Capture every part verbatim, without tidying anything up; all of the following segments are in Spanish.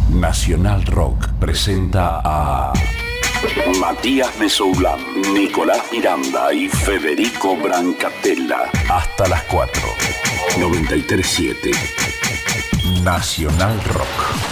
Nacional Rock presenta a Matías Mesoulán, Nicolás Miranda y Federico Brancatella. Hasta las cuatro. noventa y tres siete. Nacional Rock.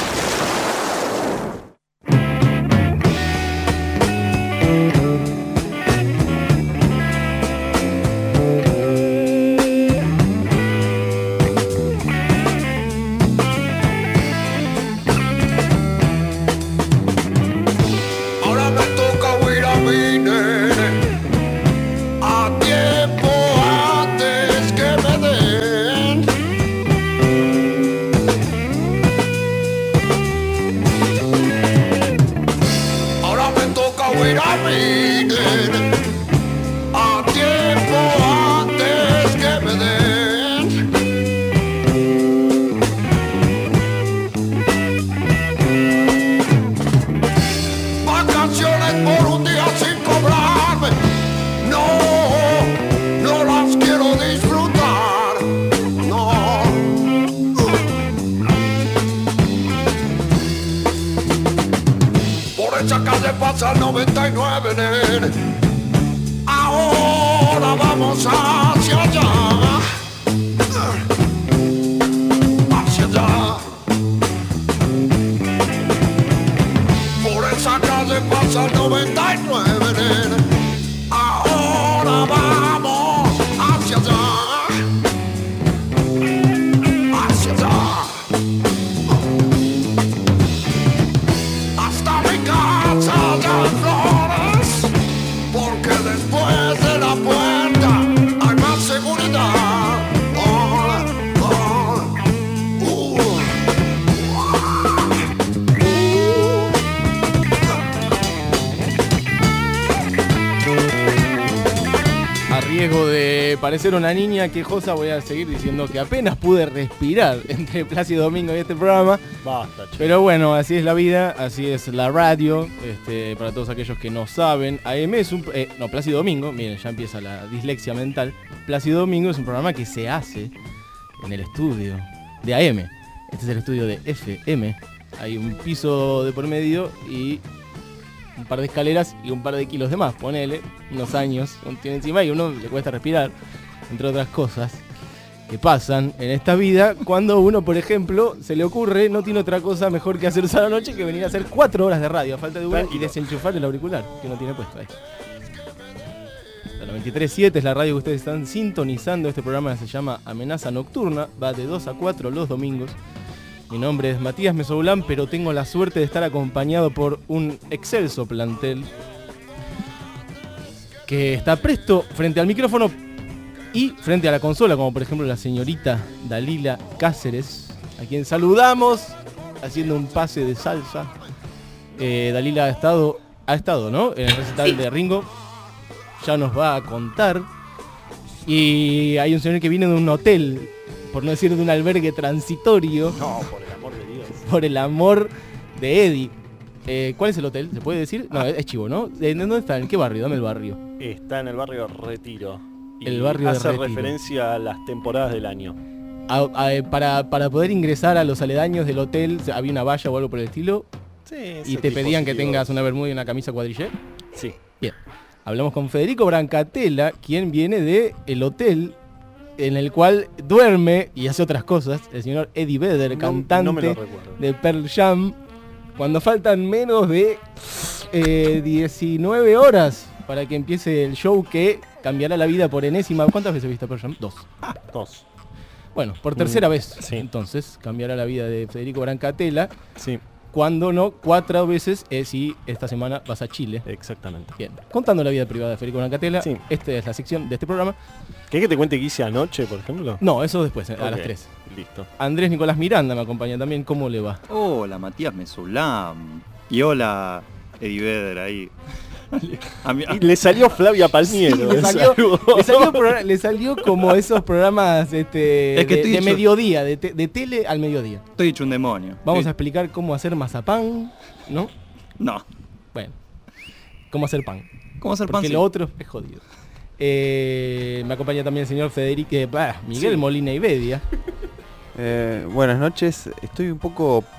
noventa y nueve, nene. Ahora vamos hacia allá, hacia allá. Por esa calle pasa el noventa y nueve, nene. Ahora vamos hacia allá, hacia allá. Hasta mi casa allá en Flores, porque después de la puerta hay más seguridad. Oh, oh, uh, A riesgo de parecer una niña quejosa, voy a seguir diciendo que apenas pude respirar entre Plácido Domingo y este programa. Basta, chico. Pero bueno, así es la vida, así es la radio. Este, para todos aquellos que no saben, A M es un... Eh, no, Plácido Domingo, miren, ya empieza la dislexia mental. Plácido Domingo es un programa que se hace en el estudio de A M. Este es el estudio de F M. Hay un piso de por medio y un par de escaleras y un par de kilos de más. Ponele, unos años, uno tiene encima y uno le cuesta respirar, entre otras cosas que pasan en esta vida cuando uno, por ejemplo, se le ocurre, no tiene otra cosa mejor que hacer a la noche que venir a hacer cuatro horas de radio a falta de una y desenchufar el auricular que no tiene puesto ahí. La noventa y tres siete es la radio que ustedes están sintonizando. Este programa se llama Amenaza Nocturna, va de dos a cuatro los domingos. Mi nombre es Matías Mesoulán, pero tengo la suerte de estar acompañado por un excelso plantel que está presto frente al micrófono y frente a la consola, como por ejemplo la señorita Dalila Cáceres, a quien saludamos haciendo un pase de salsa. Eh, Dalila ha estado, ha estado, ¿no? En el recital sí. de Ringo. Ya nos va a contar. Y hay un señor que viene de un hotel, por no decir de un albergue transitorio. No, por el amor de Dios. Por el amor de Eddie. Eh, ¿Cuál es el hotel? ¿Se puede decir? No, ah. es chivo, ¿no? ¿De dónde está? ¿En qué barrio? Dame el barrio. Está en el barrio Retiro. Y el barrio hace de Retiro. referencia a las temporadas del año. A, a, para, para poder ingresar a los aledaños del hotel, ¿había una valla o algo por el estilo? Sí. ¿Y te pedían que tengas una bermuda y una camisa cuadrillé? Sí. Bien. Hablamos con Federico Brancatella, quien viene de el hotel en el cual duerme y hace otras cosas, el señor Eddie Vedder, no, cantante no me lo de Pearl Jam, cuando faltan menos de eh, diecinueve horas para que empiece el show que cambiará la vida por enésima. ¿Cuántas veces viste Pearl Jam? Dos. Ah, dos. Bueno, por tercera mm, vez, sí. entonces, cambiará la vida de Federico Brancatella. Sí. Cuando no, cuatro veces eh, si esta semana vas a Chile. Exactamente. Bien, contando la vida privada de Federico Brancatella, sí. Esta es la sección de este programa. ¿Querés que te cuente qué hice anoche, por ejemplo? No, eso después, okay. A las tres. Listo. Andrés Nicolás Miranda me acompaña también, ¿cómo le va? Hola, Matías Mesoulán. Y hola, Eddie Vedder ahí. A mí, a... Y le salió Flavia Palmiero. Sí, le, salió, le, salió le salió como esos programas este, es que de, de hecho, mediodía, de, te, de tele al mediodía. Estoy hecho un demonio. Vamos sí. a explicar cómo hacer mazapán, ¿no? No. Bueno, cómo hacer pan. ¿Cómo hacer pan? Porque sí. lo otro es jodido. Eh, me acompaña también el señor Federico, eh, bah, Miguel sí. Molina y Bedia. Eh, buenas noches, estoy un poco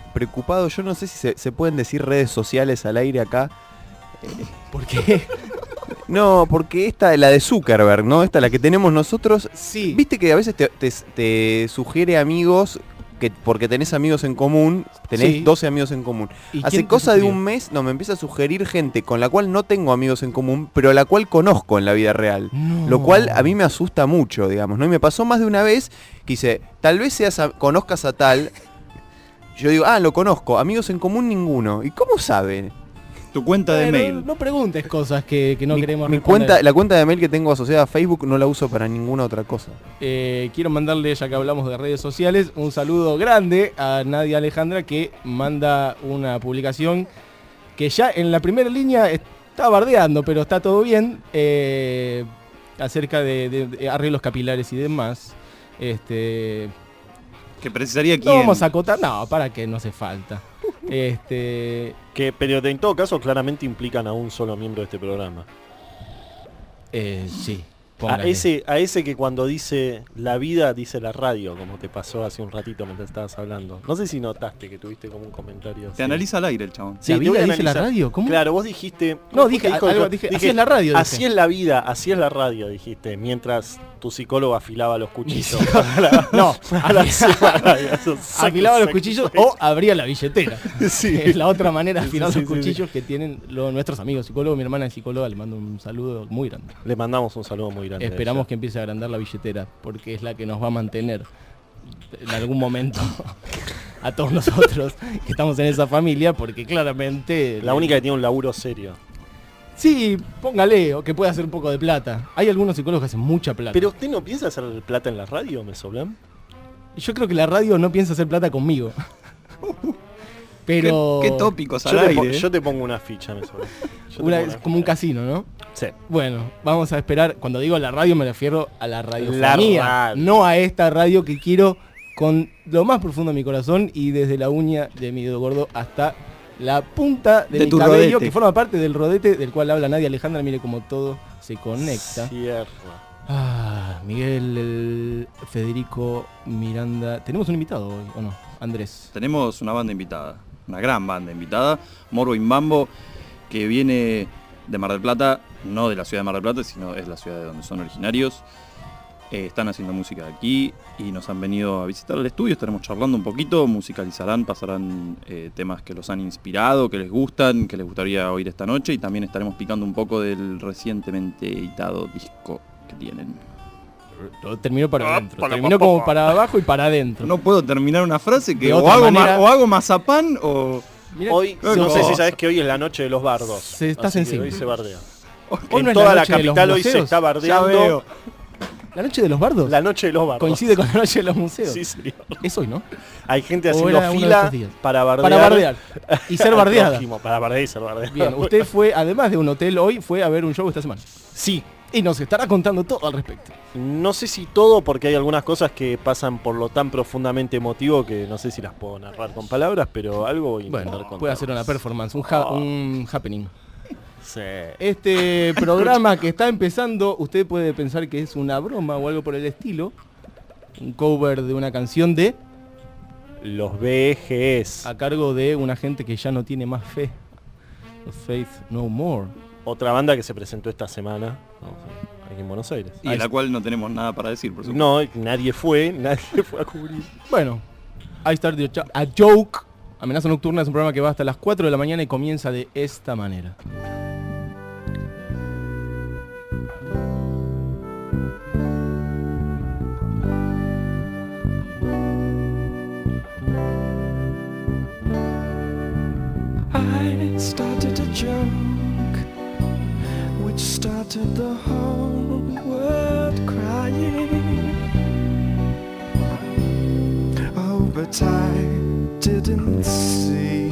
preocupado. Yo no sé si se, se pueden decir redes sociales al aire acá. ¿Por qué? No, porque esta, la de Zuckerberg, ¿no? Esta, la que tenemos nosotros. Sí. Viste que a veces te, te, te sugiere amigos, que porque tenés amigos en común, tenés Sí. doce amigos en común. ¿Y Hace quién te cosa de sugirió? un mes, no, me empieza a sugerir gente con la cual no tengo amigos en común, pero a la cual conozco en la vida real. No. Lo cual a mí me asusta mucho, digamos, ¿no? Y me pasó más de una vez que dice, tal vez seas a- conozcas a tal. Yo digo, ah, lo conozco, amigos en común ninguno. ¿Y cómo sabe? Tu cuenta de Bueno, mail. No preguntes cosas que, que no mi, queremos mi responder. cuenta, la cuenta de mail que tengo asociada a Facebook no la uso para ninguna otra cosa. Eh, quiero mandarle, ya que hablamos de redes sociales, un saludo grande a Nadia Alejandra, que manda una publicación que ya en la primera línea está bardeando, pero está todo bien, eh, acerca de, de- de arreglos capilares y demás. Este, Que precisaría no quién. vamos a acotar, no, para que no hace falta. Este, Que, pero en todo caso claramente implican a un solo miembro de este programa. eh, sí. A póngale. ese, a ese que cuando dice la vida dice la radio, como te pasó hace un ratito mientras estabas hablando. No sé si notaste que tuviste como un comentario. Te así. analiza al aire el chabón. Sí, ¿La te vida voy a dice la analizar. radio? ¿Cómo? Claro, vos dijiste... No, ¿cómo dije, te dijo? algo, dije, así es la radio, Así dije. es la vida, así es la radio, dijiste, mientras tu psicólogo afilaba los cuchillos. No, A la semana, eso, sac, afilaba los sac, cuchillos sac. o abría la billetera. Sí. Es la otra manera de Sí, afilar sí, los sí, cuchillos que tienen los, nuestros amigos psicólogos. Mi hermana es psicóloga, le mando un saludo muy grande. Le mandamos un saludo muy grande. Esperamos a que empiece a agrandar la billetera, porque es la que nos va a mantener en algún momento a todos nosotros que estamos en esa familia, porque claramente... ella. La única que tiene un laburo serio. Sí, póngale, o que pueda hacer un poco de plata. Hay algunos psicólogos que hacen mucha plata. Pero usted no piensa hacer plata en la radio, Mesoblan. Yo creo que la radio no piensa hacer plata conmigo. Pero... ¿Qué, qué tópicos al Yo, te po- aire? eh? yo te pongo una ficha, Mesoblan. Yo te Una- pongo es una como un ficha. casino, ¿no? Sí. Bueno, vamos a esperar. Cuando digo la radio me refiero a la radio La mía, radio. no a esta radio que quiero con lo más profundo de mi corazón y desde la uña de mi dedo gordo hasta la punta de, De mi tu cabello, rodete. que forma parte del rodete del cual habla Nadia Alejandra. Mire cómo todo se conecta. Cierra. Ah, Miguel, el Federico, Miranda. ¿Tenemos un invitado hoy o no? Andrés. Tenemos una banda invitada, una gran banda invitada, Morbo Imbambo, que viene de Mar del Plata, no de la ciudad de Mar del Plata, sino es la ciudad de donde son originarios. Eh, están haciendo música aquí y nos han venido a visitar al estudio, estaremos charlando un poquito, musicalizarán, pasarán eh, temas que los han inspirado, que les gustan, que les gustaría oír esta noche, y también estaremos picando un poco del recientemente editado disco que tienen. Lo terminó para Ah, adentro. para- Terminó como para abajo y para adentro. No puedo terminar una frase que De o otra hago, ma- manera- o hago mazapán o... Mirá, Hoy, no, no no. sé si sabes que hoy es la noche de los bardos. Se está así que sensible. hoy se bardea. Hoy En no es toda la, noche de los capital hoy se museos. está Ya bardeando. veo. ¿La noche de los bardos? La noche de los bardos. Coincide con la noche de los museos. Sí, señor. Es hoy, ¿no? Hay gente ¿O haciendo era uno de fila estos días? para bardear. Para bardear. Y ser al bardeada. prójimo, para bardear y ser bardeada. Bien, usted fue, además de un hotel hoy, fue a ver un show esta semana. Sí. Y nos estará contando todo al respecto. No sé si todo, porque hay algunas cosas que pasan por lo tan profundamente emotivo que no sé si las puedo narrar con palabras, pero algo voy a intentar Bueno, contar. puede hacer una performance, un, ha- Oh. un happening. Sí. Este programa que está empezando, usted puede pensar que es una broma o algo por el estilo. Un cover de una canción de... Los V G S. a cargo de una gente que ya no tiene más fe. Los Faith No More. Otra banda que se presentó esta semana no, aquí en Buenos Aires. Y de la cual no tenemos nada para decir, por supuesto. No, nadie fue, nadie fue a cubrir. Bueno, I Started a Joke. Amenaza Nocturna es un programa que va hasta las cuatro de la mañana y comienza de esta manera. I started a joke which started the whole world crying. Oh, but I didn't see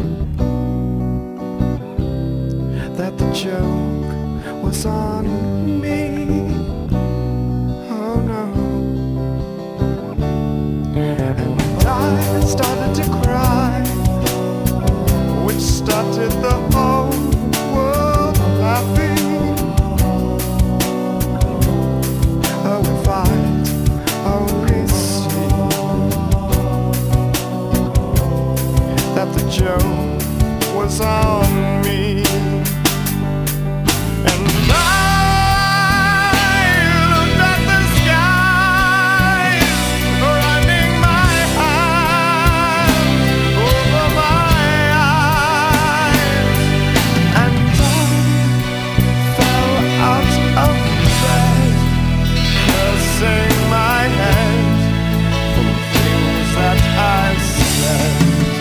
that the joke was on me. Oh no. And I started to cry, which started the whole world laughing. Oh, if I'd only seen the joke was on me. And I looked at the skies, running my hand over my eyes, and I fell out of bed, cursing my head from things that I said,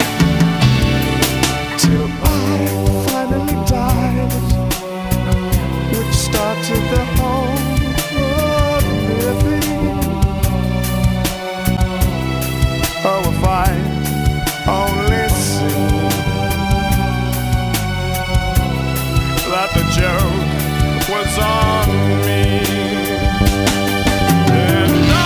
till I finally died, which started the whole world living. Oh, if I only see that the joke was on me. And I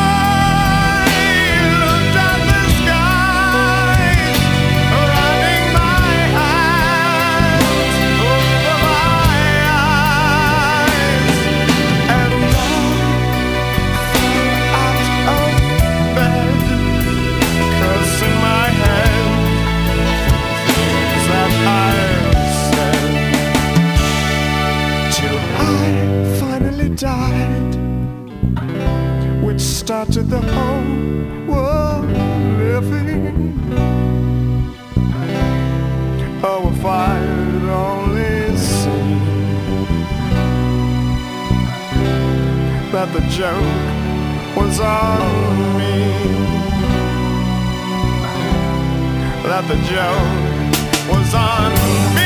looked at the skies, running my hands over my eyes, and I fell out of bed, cursing my head for things that I said, till I finally died, which started the whole world living. Oh, if I'd only seen that the joke was on me, that the joke was on me.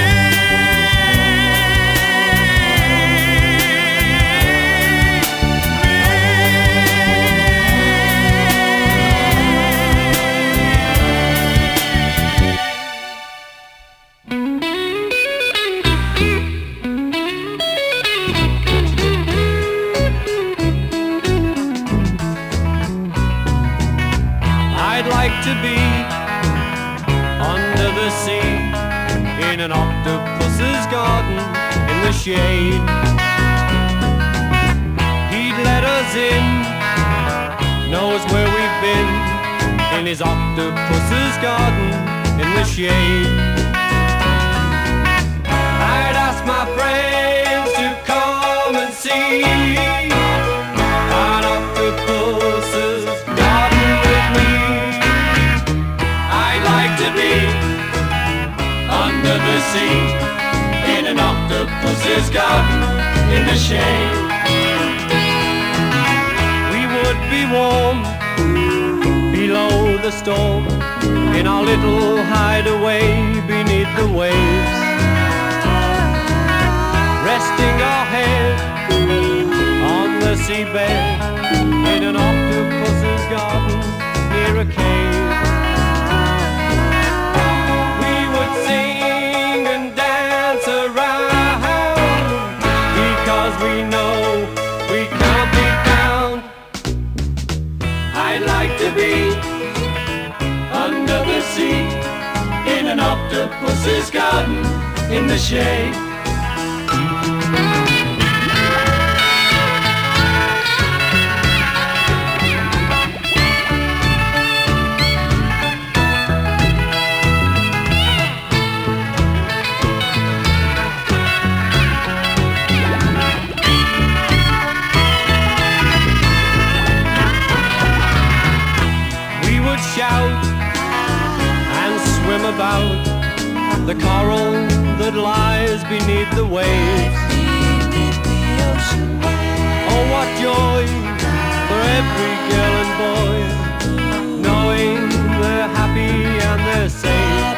I'd like to be under the sea, in an octopus's garden, in the shade. He'd let us in, knows where we've been, in his octopus's garden, in the shade. I'd ask my friends to come and see an octopus's garden with me. I'd like to be under the sea, in an octopus's garden, in the shade. We would be warm below the storm, in our little hideaway beneath the waves, resting our head on the seabed, in an octopus's garden near a cave. We would sing and dance around, because we know we can't be found. I'd like to be under the sea, in an octopus's garden, in the shade. We would shout and swim about the coral that lies beneath the waves. Oh, what joy for every girl and boy, knowing they're happy and they're safe.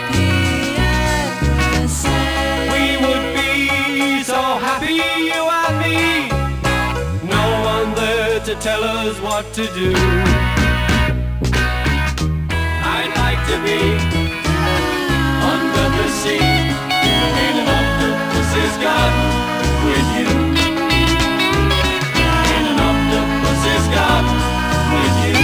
We would be so happy, you and me, no one there to tell us what to do. I'd like to be under the sea, in an octopus's garden with you. In an octopus's garden with you.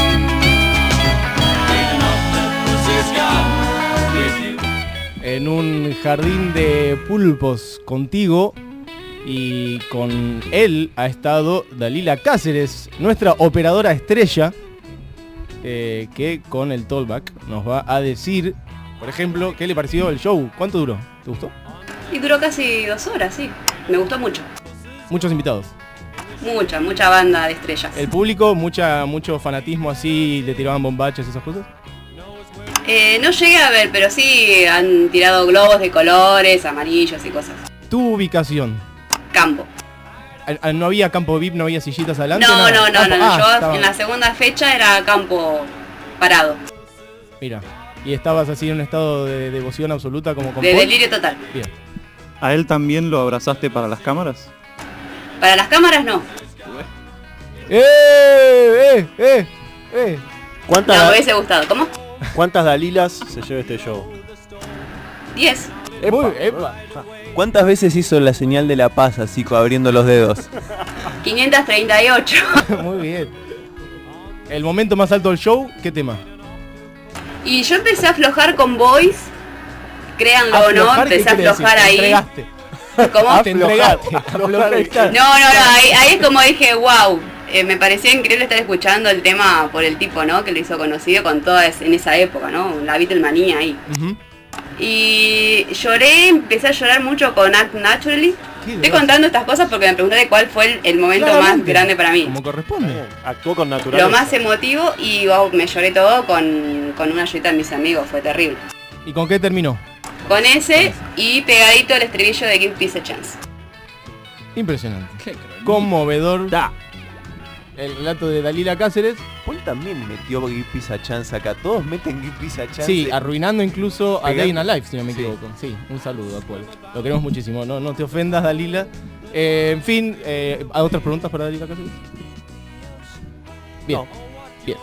In an octopus's garden with you. En un jardín de pulpos contigo, y con él ha estado Dalila Cáceres, nuestra operadora estrella, eh, que con el Talkback nos va a decir Por ejemplo, ¿qué le pareció el show? ¿Cuánto duró? ¿Te gustó? Y duró casi dos horas, sí. Me gustó mucho. Muchos invitados. Mucha, mucha banda de estrellas. El público, mucha, mucho fanatismo así, le tiraban bombachas y esas cosas. Eh, no llegué a ver, pero sí han tirado globos de colores, amarillos y cosas. ¿Tu ubicación? Campo. ¿No había campo V I P, no había sillitas adelante? No, nada? no, no, Campo- no, ah, yo estaba- en la segunda fecha era campo parado. Mira, y estabas así en un estado de devoción absoluta como con De Paul? delirio total. Bien. ¿A él también lo abrazaste para las cámaras? Para las cámaras no. ¡Eh, eh, eh, eh! ¿Cuántas, No, me hubiese gustado. ¿Cómo? ¿Cuántas Dalilas se lleva este show? diez. Muy, epa. ¿Cuántas veces hizo la señal de la paz así co- abriendo los dedos? quinientos treinta y ocho. Muy bien. El momento más alto del show, ¿qué tema? Y yo empecé a aflojar con Boys. Créanlo o no, Aflojar, ¿qué empecé a quiere decir? aflojar Te ahí. entregaste. ¿Cómo? Te entregaste. Aflojar. No, no, no, ahí, ahí es como dije, wow, eh, me parecía increíble estar escuchando el tema por el tipo, ¿no? Que lo hizo conocido con toda es- en esa época, ¿no? La Beatlemanía ahí. Ujú. Y lloré, empecé a llorar mucho con Act Naturally. Qué Estoy groso. contando estas cosas porque me pregunté de cuál fue el, el momento más Claramente, grande para mí. Como corresponde. Actuó con naturaleza. Lo más emotivo y wow, me lloré todo con, con una ayudita de mis amigos, fue terrible. ¿Y con qué terminó? Con ese y pegadito el estribillo de Give Peace a Chance. Impresionante. Conmovedor. Da. El relato de Dalila Cáceres. Paul también metió Give Peace a Chance acá. Todos meten Give Peace a Chance. Sí, arruinando incluso a Pegando. Day in a Life, si no me Sí. equivoco. Sí, un saludo a Paul. Lo queremos muchísimo. No, no te ofendas, Dalila. Eh, en fin, eh, ¿hay otras preguntas para Dalila Cáceres? Bien. No. Bien.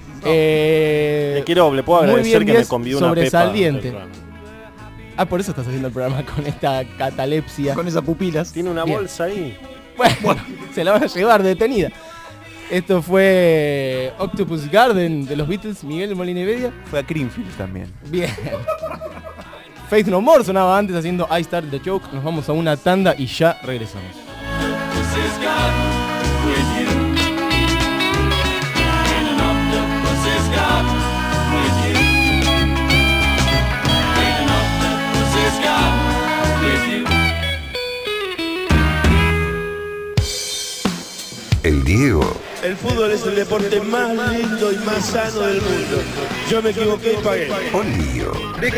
Eh, Le quiero, le puedo muy agradecer bien, que me diez, convidó una pepa. sobresaliente. del programa. Ah, por eso estás haciendo el programa con esta catalepsia. Con esas pupilas. Tiene una Bien. bolsa ahí. Bueno, se la van a llevar detenida. Esto fue Octopus Garden de los Beatles, Miguel Molina y Bedia. Fue a Greenfield también. Bien. Faith No More sonaba antes haciendo I Started the Joke. Nos vamos a una tanda y ya regresamos. El Diego El fútbol es el deporte más lindo y más sano del mundo. Yo me equivoqué y pagué. o Lío.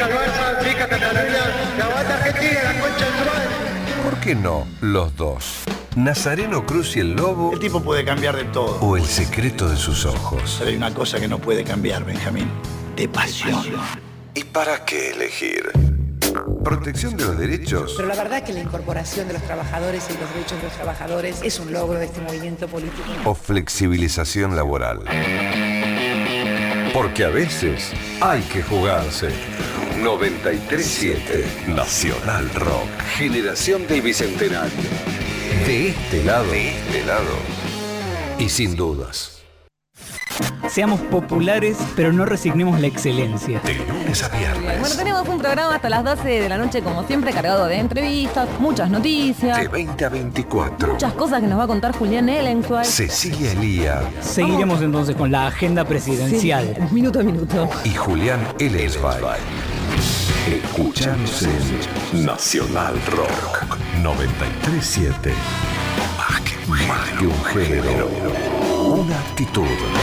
¿Por qué no los dos? Nazareno Cruz y el Lobo El tipo puede cambiar de todo. o El secreto de sus ojos. Pero hay una cosa que no puede cambiar, Benjamín. De pasión. ¿Y para qué elegir? Protección de los derechos Pero la verdad que la incorporación de los trabajadores y los derechos de los trabajadores es un logro de este movimiento político. o flexibilización laboral. Porque a veces hay que jugarse. noventa y tres siete Nacional Rock. Generación del Bicentenario. De este lado. De este lado. Y sin dudas. Seamos populares, pero no resignemos la excelencia. De lunes a viernes. Bueno, tenemos un programa hasta las doce de la noche, como siempre, cargado de entrevistas, muchas noticias, De veinte a veinticuatro. muchas cosas que nos va a contar Julián Ellensual. Cecilia Elía Seguiremos entonces con la agenda presidencial. Sí, minuto a minuto. y Julián Elesbay. Escuchándose en Nacional Rock noventa y tres siete. Más que, más que un género, una actitud.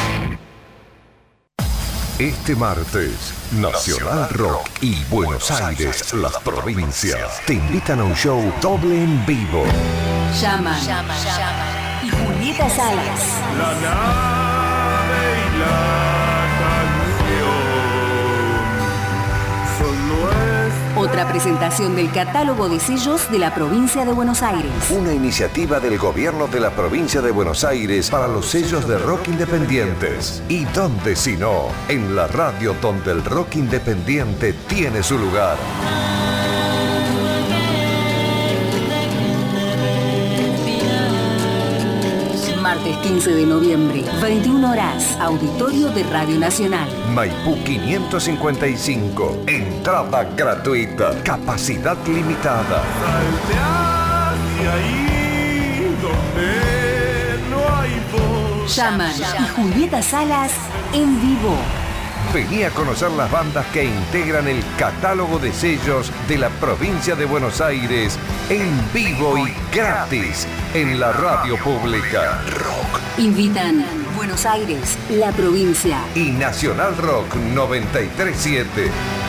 Este martes, Nacional Rock y Buenos Aires, las provincias, te invitan a un show doble en vivo. Llama. Llama, llama. Y Julieta Salas. La nave y la canción son nuestras. Otra presentación del catálogo de sellos de la provincia de Buenos Aires. Una iniciativa del gobierno de la provincia de Buenos Aires para los sellos de rock independientes. ¿Y dónde si no? En la radio donde el rock independiente tiene su lugar. Martes quince de noviembre, veintiuna horas, Auditorio de Radio Nacional. Maipú quinientos cincuenta y cinco. Entrada gratuita. Capacidad limitada. Salte hacia ahí donde no hay voz. Llaman y Julieta Salas en vivo. Vení a conocer las bandas que integran el catálogo de sellos de la provincia de Buenos Aires en vivo y gratis en la radio pública. Rock. Invitan Buenos Aires, la provincia. Y Nacional Rock noventa y tres siete.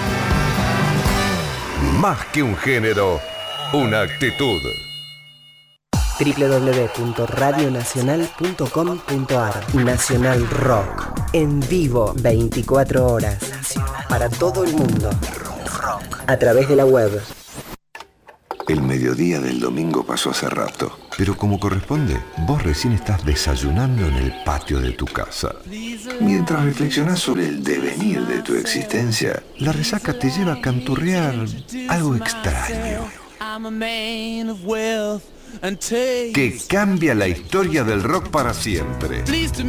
Más que un género, una actitud. doble u doble u doble u punto radio nacional punto com punto a r. Nacional Rock. En vivo, veinticuatro horas. Para todo el mundo. A través de la web. El mediodía del domingo pasó hace rato, pero como corresponde, vos recién estás desayunando en el patio de tu casa. Mientras reflexionás sobre el devenir de tu existencia, la resaca te lleva a canturrear algo extraño que cambia la historia del rock para siempre.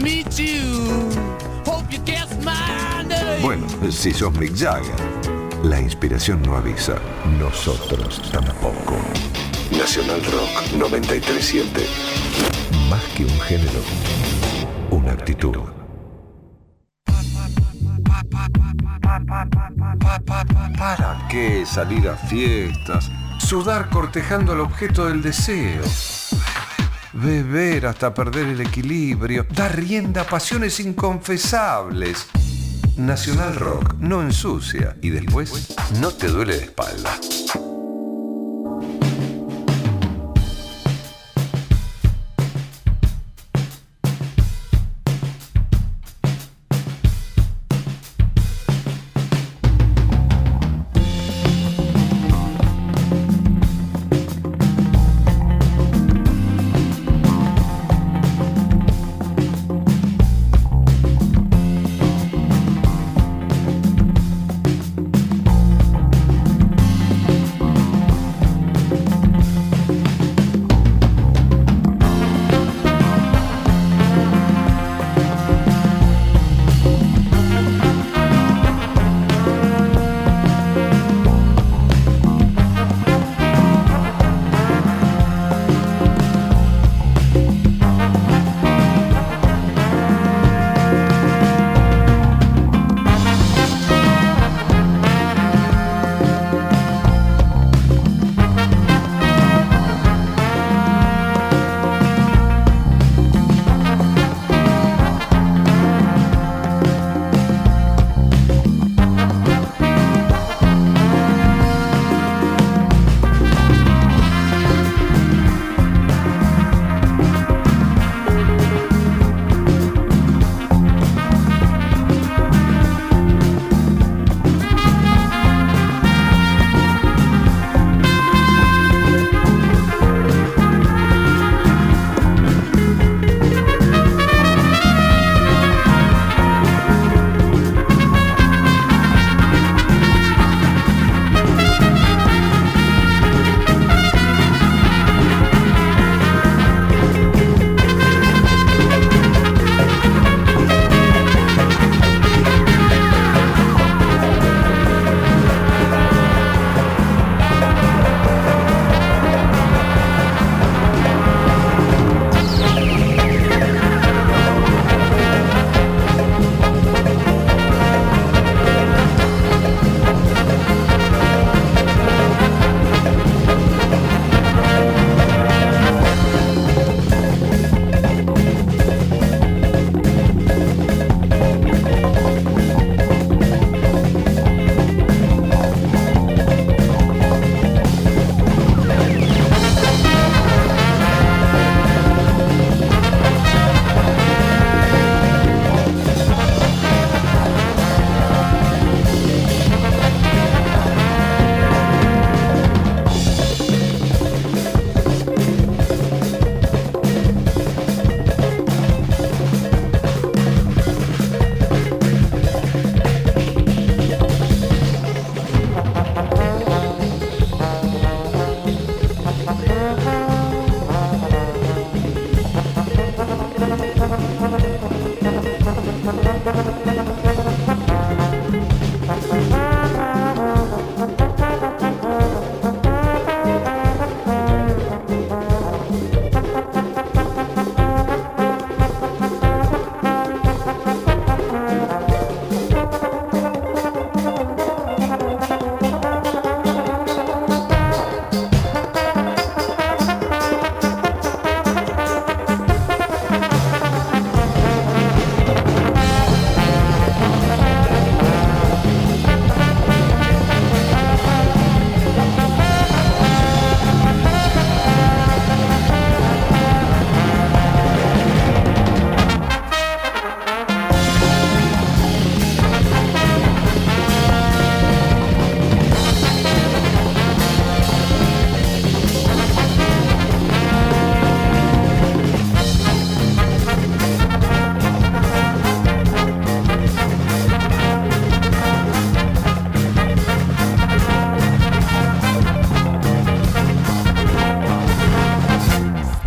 Bueno, si sos Mick Jagger. La inspiración no avisa, nosotros tampoco. Nacional Rock noventa y tres siete. Más que un género, una actitud. ¿Para qué salir a fiestas? Sudar cortejando al objeto del deseo. Beber hasta perder el equilibrio. Dar rienda a pasiones inconfesables. Nacional Rock no ensucia y después no te duele la espalda.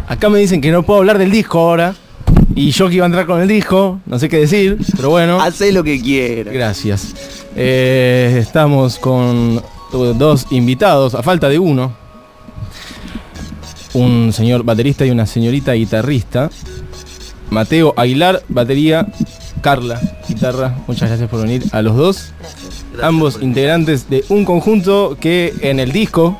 Acá me dicen que no puedo hablar del disco ahora. Y yo que iba a entrar con el disco, no sé qué decir, pero bueno. Hacé lo que quieras. Gracias. Eh, estamos con dos invitados, a falta de uno. Un señor baterista y una señorita guitarrista. Mateo Aguilar, batería. Carla, guitarra. Muchas gracias por venir a los dos. Gracias, ambos integrantes de un conjunto que en el disco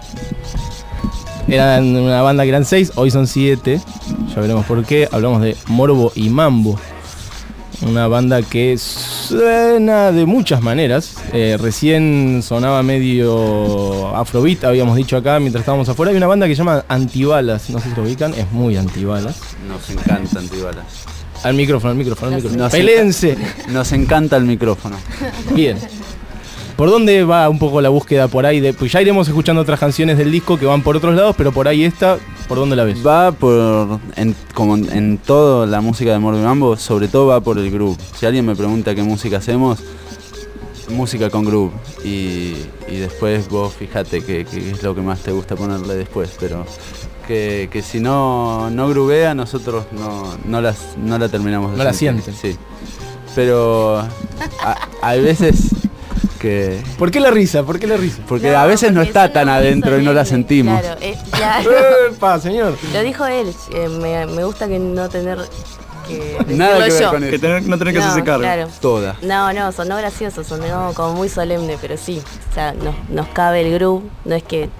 eran una banda que eran seis, hoy son siete. Ya veremos por qué. Hablamos de Morbo y Mambo. Una banda que suena de muchas maneras. Eh, recién sonaba medio afrobeat, habíamos dicho acá mientras estábamos afuera. Hay una banda que se llama Antibalas, no sé si lo ubican, es muy Antibalas. Nos encanta Antibalas. Al micrófono, al micrófono, al micrófono. Nos Peléense. enca- Nos encanta el micrófono. Bien. ¿Por dónde va un poco la búsqueda por ahí? De, pues ya iremos escuchando otras canciones del disco que van por otros lados, pero por ahí esta, ¿por dónde la ves? Va por, en, como en, en toda la música de Morbo y Mambo, sobre todo va por el groove. Si alguien me pregunta qué música hacemos, música con groove. Y, y después vos fíjate qué es lo que más te gusta ponerle después, pero que, que si no, no groovea, nosotros no, no, las, no la terminamos de No la sentir. sienten. Sí. Pero a- hay veces que... ¿Por qué la risa? ¿Por qué la risa? Porque a veces no está tan adentro y no la sentimos. Claro, eh, claro. Epa, señor. Lo dijo él, eh, me, me gusta que no tener que Nada que decirlo ver yo. con eso. Que tener- no tener que No, hacerse cargo. claro. Toda. No, no, sonó gracioso, sonó como muy solemne, pero sí, o sea, nos, nos cabe el groove, no es que...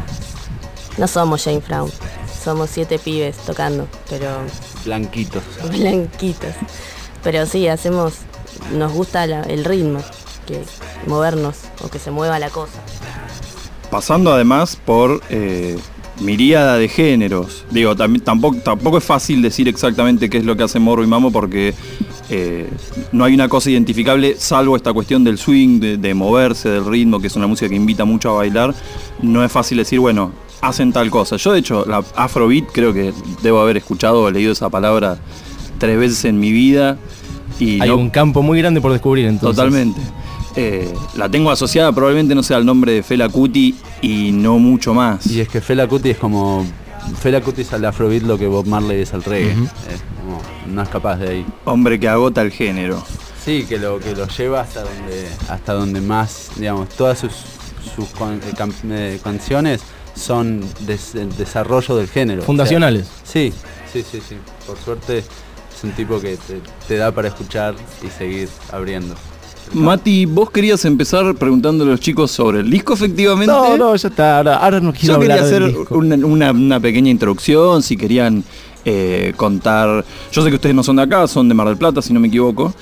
No somos Jane Brown, somos siete pibes tocando, pero... Blanquitos. Blanquitos. Pero sí, hacemos, nos gusta la- el ritmo, que movernos o que se mueva la cosa. Pasando además por eh, miríada de géneros. Digo, tam- tampoco, tampoco es fácil decir exactamente qué es lo que hace Morbo y Mambo porque eh, no hay una cosa identificable, salvo esta cuestión del swing, de, de moverse, del ritmo, que es una música que invita mucho a bailar. No es fácil decir, bueno, hacen tal cosa. Yo, de hecho, la Afrobeat creo que debo haber escuchado o leído esa palabra tres veces en mi vida. Y Hay no- un campo muy grande por descubrir entonces. Totalmente. Eh, la tengo asociada, probablemente no sea el nombre de Fela Kuti y no mucho más. Y es que Fela Kuti es como... Fela Kuti es al afrobeat lo que Bob Marley es al reggae. Ujú. Es como, no es capaz de ahí. Hombre que agota el género. Sí, que lo que lo lleva hasta donde hasta donde más, digamos, todas sus, sus con- eh, cam- eh, canciones son des- el desarrollo del género. Fundacionales. O sea, sí, sí, sí, sí. Por suerte es un tipo que te, te da para escuchar y seguir abriendo. Mati, vos querías empezar preguntándole a los chicos sobre el disco, efectivamente. No, no, ya está. Ahora, ahora no quiero Yo quería hablar hacer del disco. una, una- una pequeña introducción, si querían eh, contar. Yo sé que ustedes no son de acá, son de Mar del Plata, si no me equivoco.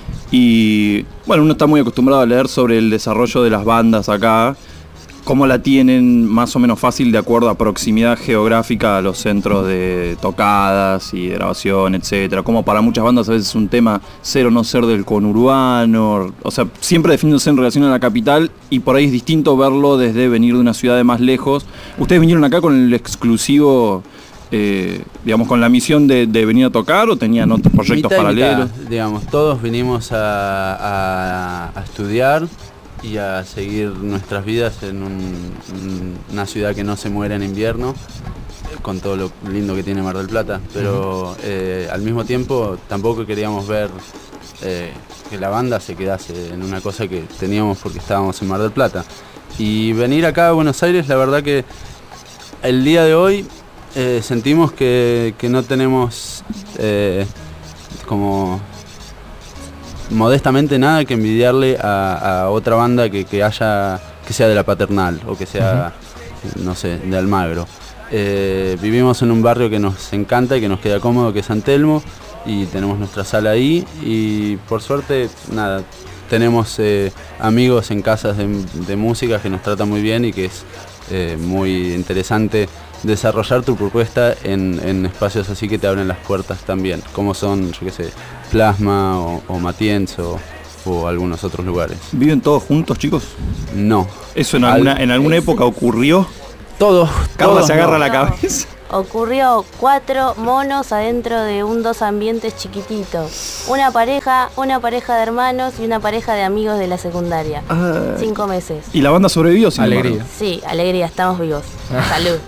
Y bueno, uno está muy acostumbrado a leer sobre el desarrollo de las bandas acá, cómo la tienen más o menos fácil de acuerdo a proximidad geográfica a los centros de tocadas y de grabación, etcétera. Como para muchas bandas a veces es un tema ser o no ser del conurbano, o sea, siempre definiéndose en relación a la capital y por ahí es distinto verlo desde venir de una ciudad de más lejos. Ustedes vinieron acá con el exclusivo, eh, digamos, con la misión de, de venir a tocar o tenían otros proyectos Mitad y paralelos. mitad, digamos, todos vinimos a, a- a estudiar y a seguir nuestras vidas en un- un- una ciudad que no se muere en invierno, con todo lo lindo que tiene Mar del Plata, pero eh, al mismo tiempo tampoco queríamos ver eh, que la banda se quedase en una cosa que teníamos porque estábamos en Mar del Plata. Y venir acá a Buenos Aires, la verdad que el día de hoy eh, sentimos que, que no tenemos eh, como modestamente nada que envidiarle a, a otra banda que, que haya que sea de la Paternal o que sea, no sé, de Almagro. Eh, vivimos en un barrio que nos encanta y que nos queda cómodo, que es San Telmo, y tenemos nuestra sala ahí y por suerte, nada, tenemos eh, amigos en casas de, de música que nos tratan muy bien y que es eh, muy interesante desarrollar tu propuesta en, en espacios así que te abren las puertas también, como son, yo qué sé, Plasma o, o Matienzo o algunos otros lugares. ¿Viven todos juntos, chicos? No. ¿Eso en alguna, en alguna época ocurrió? Todos. Carla todos se agarra no. la cabeza. Ocurrió cuatro monos adentro de un dos ambientes chiquitito. Una pareja, una pareja de hermanos y una pareja de amigos de la secundaria. Ah. Cinco meses. ¿Y la banda sobrevivió sin embargo? Sí, alegría, estamos vivos. Salud.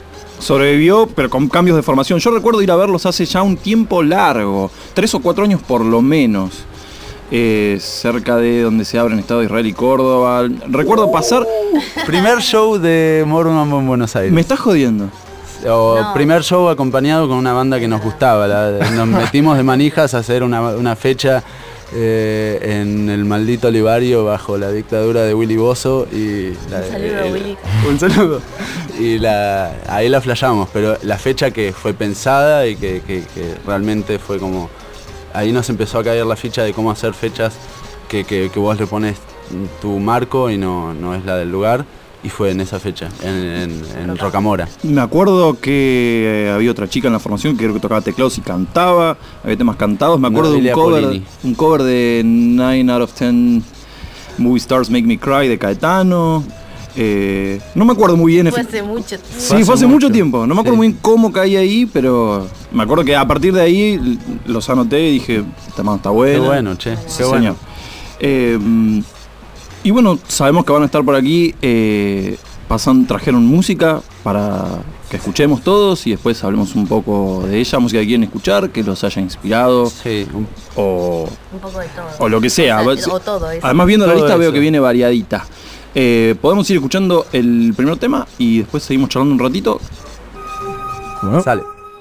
sobrevivió, pero con cambios de formación. Yo recuerdo ir a verlos hace ya un tiempo largo, tres o cuatro años por lo menos, eh, cerca de donde se abren Estado de Israel y Córdoba. Recuerdo pasar... Primer show de Moro y Mambo en Buenos Aires. Me estás jodiendo. O no. Primer show acompañado con una banda que nos gustaba. La, nos metimos de manijas a hacer una, una fecha eh, en el maldito Olivario bajo la dictadura de Willy Bozo. Y la, un saludo, el, Willy. Un saludo. Y la, ahí la flasheamos, pero la fecha que fue pensada y que, que, que realmente fue como... Ahí nos empezó a caer la ficha de cómo hacer fechas que, que, que vos le pones tu marco y no, no es la del lugar. Y fue en esa fecha, en, en, en Rocamora. Me acuerdo que había otra chica en la formación que creo que tocaba teclados y cantaba, había temas cantados. Me acuerdo no, de un cover, Polini. un cover de nine out of ten Movie Stars Make Me Cry de Caetano. Eh, no me acuerdo muy bien. Fue hace mucho tiempo. Sí, fue, fue hace mucho. mucho tiempo. No me acuerdo sí. muy bien cómo caí ahí, pero me acuerdo que a partir de ahí los anoté y dije, esta mano está buena. Qué bueno, che. Sí, Qué bueno. Eh, Y bueno, sabemos que van a estar por aquí, eh, pasan, trajeron música para que escuchemos todos y después hablemos un poco de ella, música que quieren escuchar, que los haya inspirado, sí, un, o, un poco de todo. o lo que sea. O, sea, o todo eso. Además, viendo todo la lista eso. veo que viene variadita. Eh, podemos ir escuchando el primer tema y después seguimos charlando un ratito. ¿Cómo? Sale.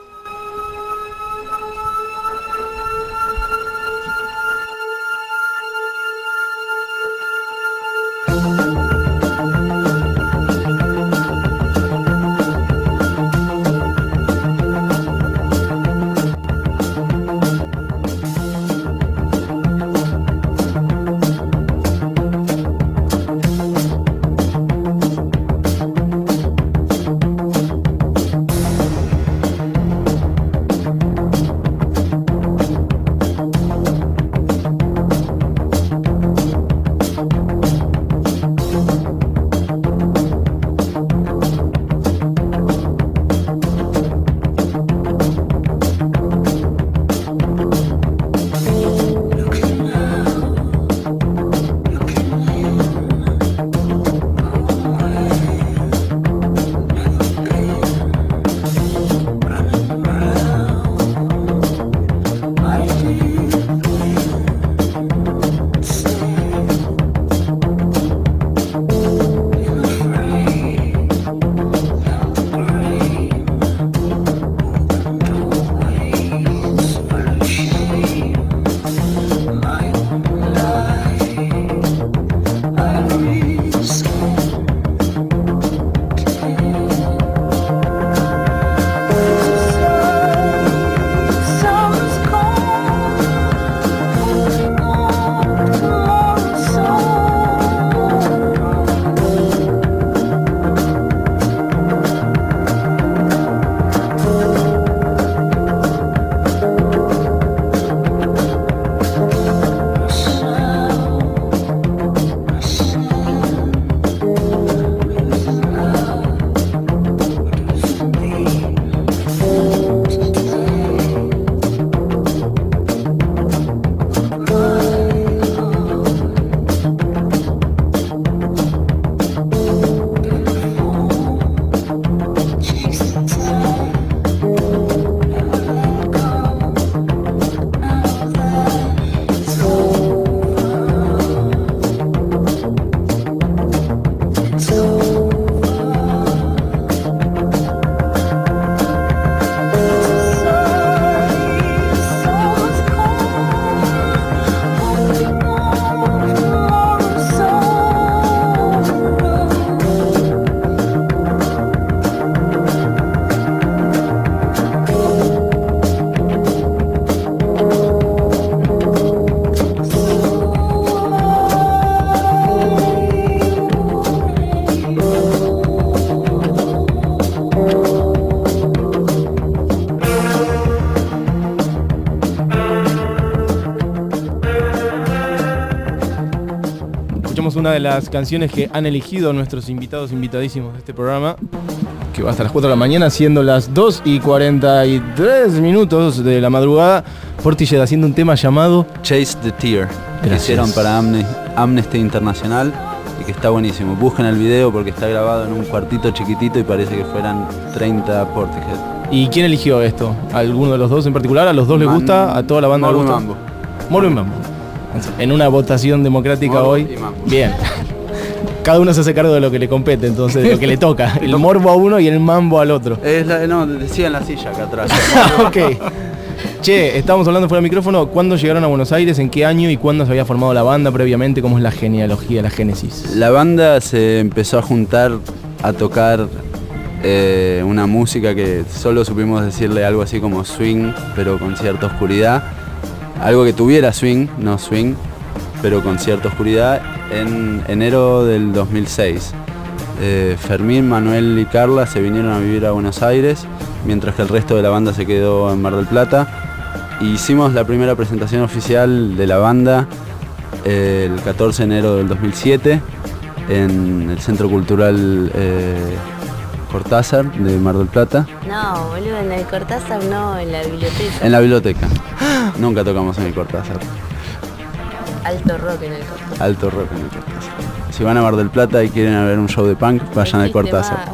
Una de las canciones que han elegido nuestros invitados invitadísimos de este programa, que va hasta las cuatro de la mañana, siendo las dos y cuarenta y tres minutos de la madrugada. Portishead haciendo un tema llamado Chase the Tear, que Gracias. hicieron para Amne- Amnesty Internacional y que está buenísimo. Busquen el video porque está grabado en un cuartito chiquitito y parece que fueran treinta Portishead. ¿Y quién eligió esto? ¿Alguno de los dos en particular? ¿A los dos les Man- gusta? ¿A toda la banda le Morbo y gusta? Mambo. Morbo y Mambo. En una votación democrática Morbo hoy. y Mambo. Bien. Cada uno se hace cargo de lo que le compete, entonces, de lo que le toca. El morbo a uno y el mambo al otro. Es la, no, decía en la silla acá atrás. Ok. Che, estábamos hablando fuera del micrófono. ¿Cuándo llegaron a Buenos Aires? ¿En qué año? ¿Y cuándo se había formado la banda previamente? ¿Cómo es la genealogía, la génesis? La banda se empezó a juntar a tocar eh, una música que solo supimos decirle algo así como swing, pero con cierta oscuridad. Algo que tuviera swing, no swing, pero con cierta oscuridad, en enero del dos mil seis. Eh, Fermín, Manuel y Carla se vinieron a vivir a Buenos Aires, mientras que el resto de la banda se quedó en Mar del Plata. Hicimos la primera presentación oficial de la banda eh, el catorce de enero del dos mil siete en el Centro Cultural eh, Cortázar de Mar del Plata. No, boludo, en el Cortázar no, en la biblioteca. En la biblioteca. Nunca tocamos en el Cortázar. Alto rock en el Cortázar. Alto rock en el Cortázar. Si van a Mar del Plata y quieren ver un show de punk, vayan al Cortázar.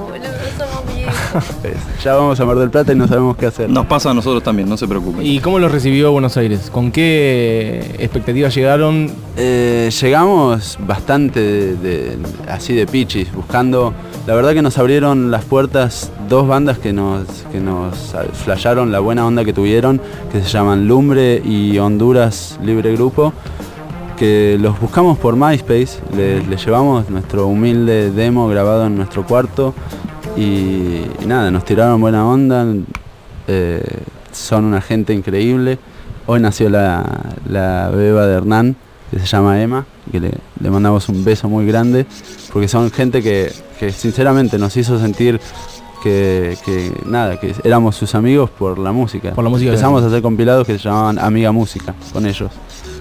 Ya vamos a Mar del Plata y no sabemos qué hacer. Nos pasa a nosotros también, no se preocupen. ¿Y cómo lo recibió Buenos Aires? ¿Con qué expectativas llegaron? Eh, llegamos bastante de, de- así de pichis, buscando. La verdad que nos abrieron las puertas dos bandas que nos, que nos flasharon la buena onda que tuvieron, que se llaman Lumbre y Honduras Libre Grupo, que los buscamos por MySpace, les, les llevamos nuestro humilde demo grabado en nuestro cuarto y, y nada, nos tiraron buena onda, eh, son una gente increíble. Hoy nació la, la beba de Hernán, que se llama Emma, que le, le mandamos un beso muy grande, porque son gente que, que sinceramente nos hizo sentir que, que nada, que éramos sus amigos por la música. Por la música. Empezamos a hacer compilados que se llamaban Amiga Música con ellos.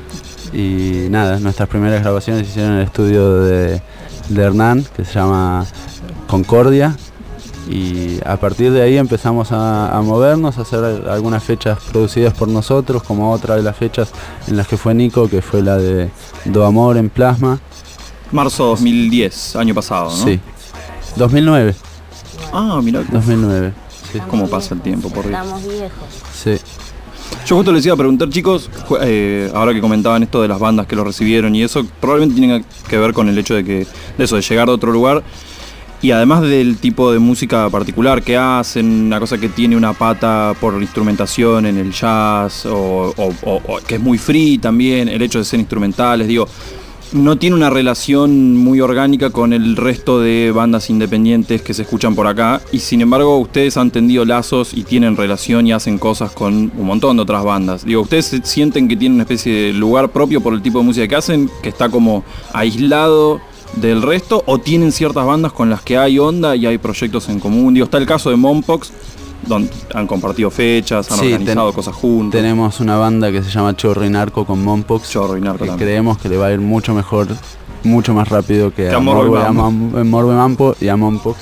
Y nada, nuestras primeras grabaciones se hicieron en el estudio de, de Hernán, que se llama Concordia. Y a partir de ahí empezamos a, a movernos, a hacer algunas fechas producidas por nosotros, como otra de las fechas en las que fue Nico, que fue la de Do Amor en Plasma. Marzo dos mil diez, año pasado, ¿no? Sí. dos mil nueve. Ah, mirá. dos mil nueve. Sí. ¿Cómo pasa el tiempo, por Dios? Estamos viejos. Sí. Yo justo les iba a preguntar, chicos, ju- eh, ahora que comentaban esto de las bandas que lo recibieron y eso, probablemente tiene que ver con el hecho de que, de eso, de llegar a otro lugar. Y además del tipo de música particular que hacen, una cosa que tiene una pata por instrumentación en el jazz, o, o- o- o que es muy free también, el hecho de ser instrumentales, digo, no tiene una relación muy orgánica con el resto de bandas independientes que se escuchan por acá, y sin embargo ustedes han tendido lazos y tienen relación y hacen cosas con un montón de otras bandas. Digo, ¿ustedes sienten que tienen una especie de lugar propio por el tipo de música que hacen, que está como aislado del resto, o tienen ciertas bandas con las que hay onda y hay proyectos en común? Digo, está el caso de Mompox, donde han compartido fechas, han Sí, organizado ten- cosas juntos. Tenemos una banda que se llama Chorro y Narco con Mompox, Chorro y Narco que también. creemos que le va a ir mucho mejor, mucho más rápido que, Que a a Morbo y Morbo y a Mambo. Mam- en Morbo y Mambo y a Mompox.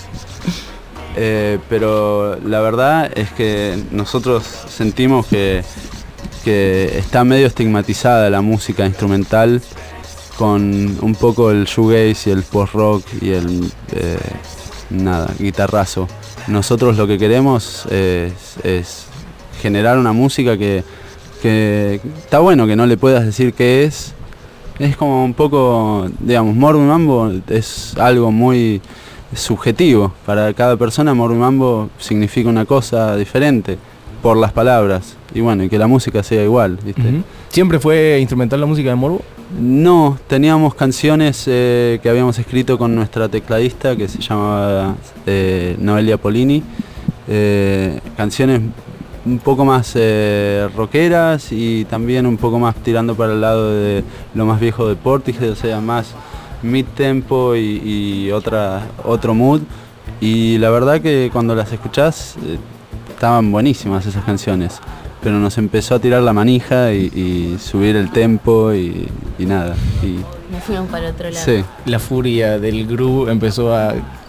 Eh, pero la verdad es que nosotros sentimos que, que está medio estigmatizada la música instrumental, con un poco el shoegaze y el post-rock y el eh, nada, guitarrazo. Nosotros lo que queremos es, es generar una música que, que está bueno que no le puedas decir qué es. Es como un poco, digamos, Morbo y Mambo es algo muy subjetivo. Para cada persona Morbo y Mambo significa una cosa diferente por las palabras. Y bueno, y que la música sea igual, ¿viste? Ujú. ¿Siempre fue instrumental la música de Morbo? No, teníamos canciones eh, que habíamos escrito con nuestra tecladista que se llamaba eh, Noelia Polini, eh, canciones un poco más eh, rockeras y también un poco más tirando para el lado de lo más viejo de Portishead, o sea, más mid-tempo y, y otra, otro mood. Y la verdad que cuando las escuchás eh, estaban buenísimas esas canciones. Pero nos empezó a tirar la manija y, y subir el tempo y, y nada. Y, Nos fuimos para otro lado. sí. La furia del groove empezó a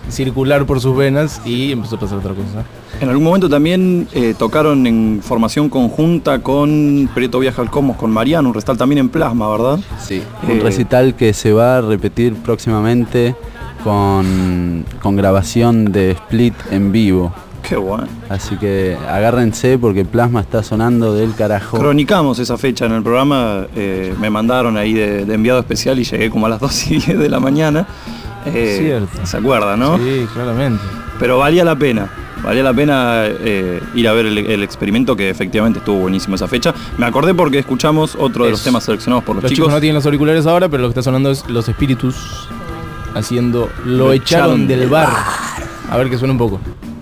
circular por sus venas y empezó a pasar otra cosa. En algún momento también eh, tocaron en formación conjunta con Prieto Viaja al Cosmos, con Mariano, un recital también en Plasma, ¿verdad? Sí, Eh, un recital que se va a repetir próximamente con, con grabación de Split en vivo. Qué bueno. Así que agárrense porque Plasma está sonando del carajo. Cronicamos esa fecha en el programa, eh, me mandaron ahí de, de enviado especial y llegué como a las dos y diez de la mañana. Eh, Cierto. ¿Se acuerda, no? Sí, claramente. Pero valía la pena, valía la pena eh, ir a ver el, el experimento, que efectivamente estuvo buenísimo esa fecha. Me acordé porque escuchamos otro de los Eso. temas seleccionados por los, Los chicos. chicos no tienen los auriculares ahora, pero lo que está sonando es Los Espíritus haciendo Lo, Lo echaron, echaron del del bar. A ver que suena un poco.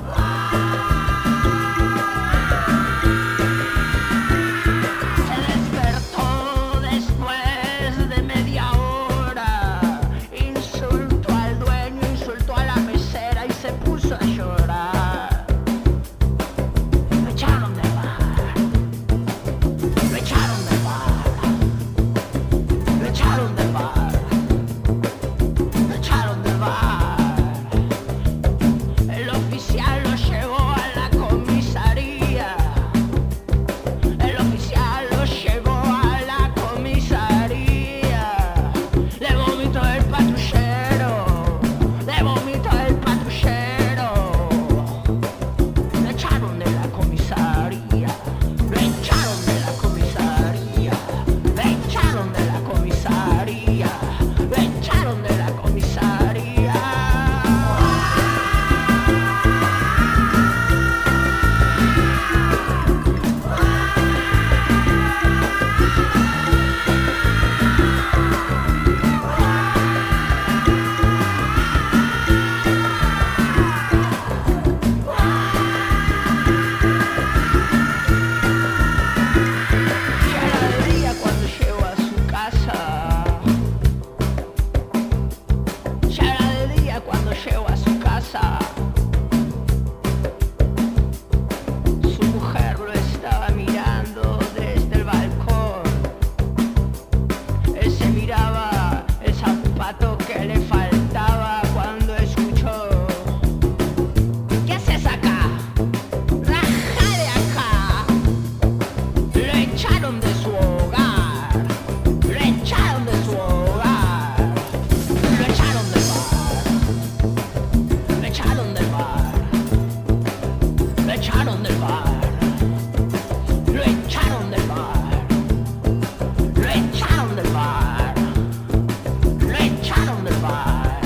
Después de media hora, insultó al dueño, insultó a la mesera y se puso a llorar. Lo echaron del bar, lo echaron del bar, lo echaron del bar, lo echaron del bar. El oficial lo llevó a la comisaría. El oficial lo llevó a la comisaría. Le vomitó el patrullero, le vomitó el patrullero. Lo echaron de la comisaría, lo echaron de la comisaría, lo echaron de la comisaría, lo echaron de la comisaría. Ya era de día cuando llegó a su casa. Ya era de día cuando llegó a su casa. Su mujer lo estaba mirando desde el balcón. Él se miraba el zapato que le faltaba cuando escuchó: ¿qué haces acá? ¡Raja de acá! Lo echaron de su hogar, lo echaron de su hogar, lo echaron del bar, lo echaron del bar, lo echaron del bar, lo echaron del bar, lo echaron del bar, lo echaron del bar,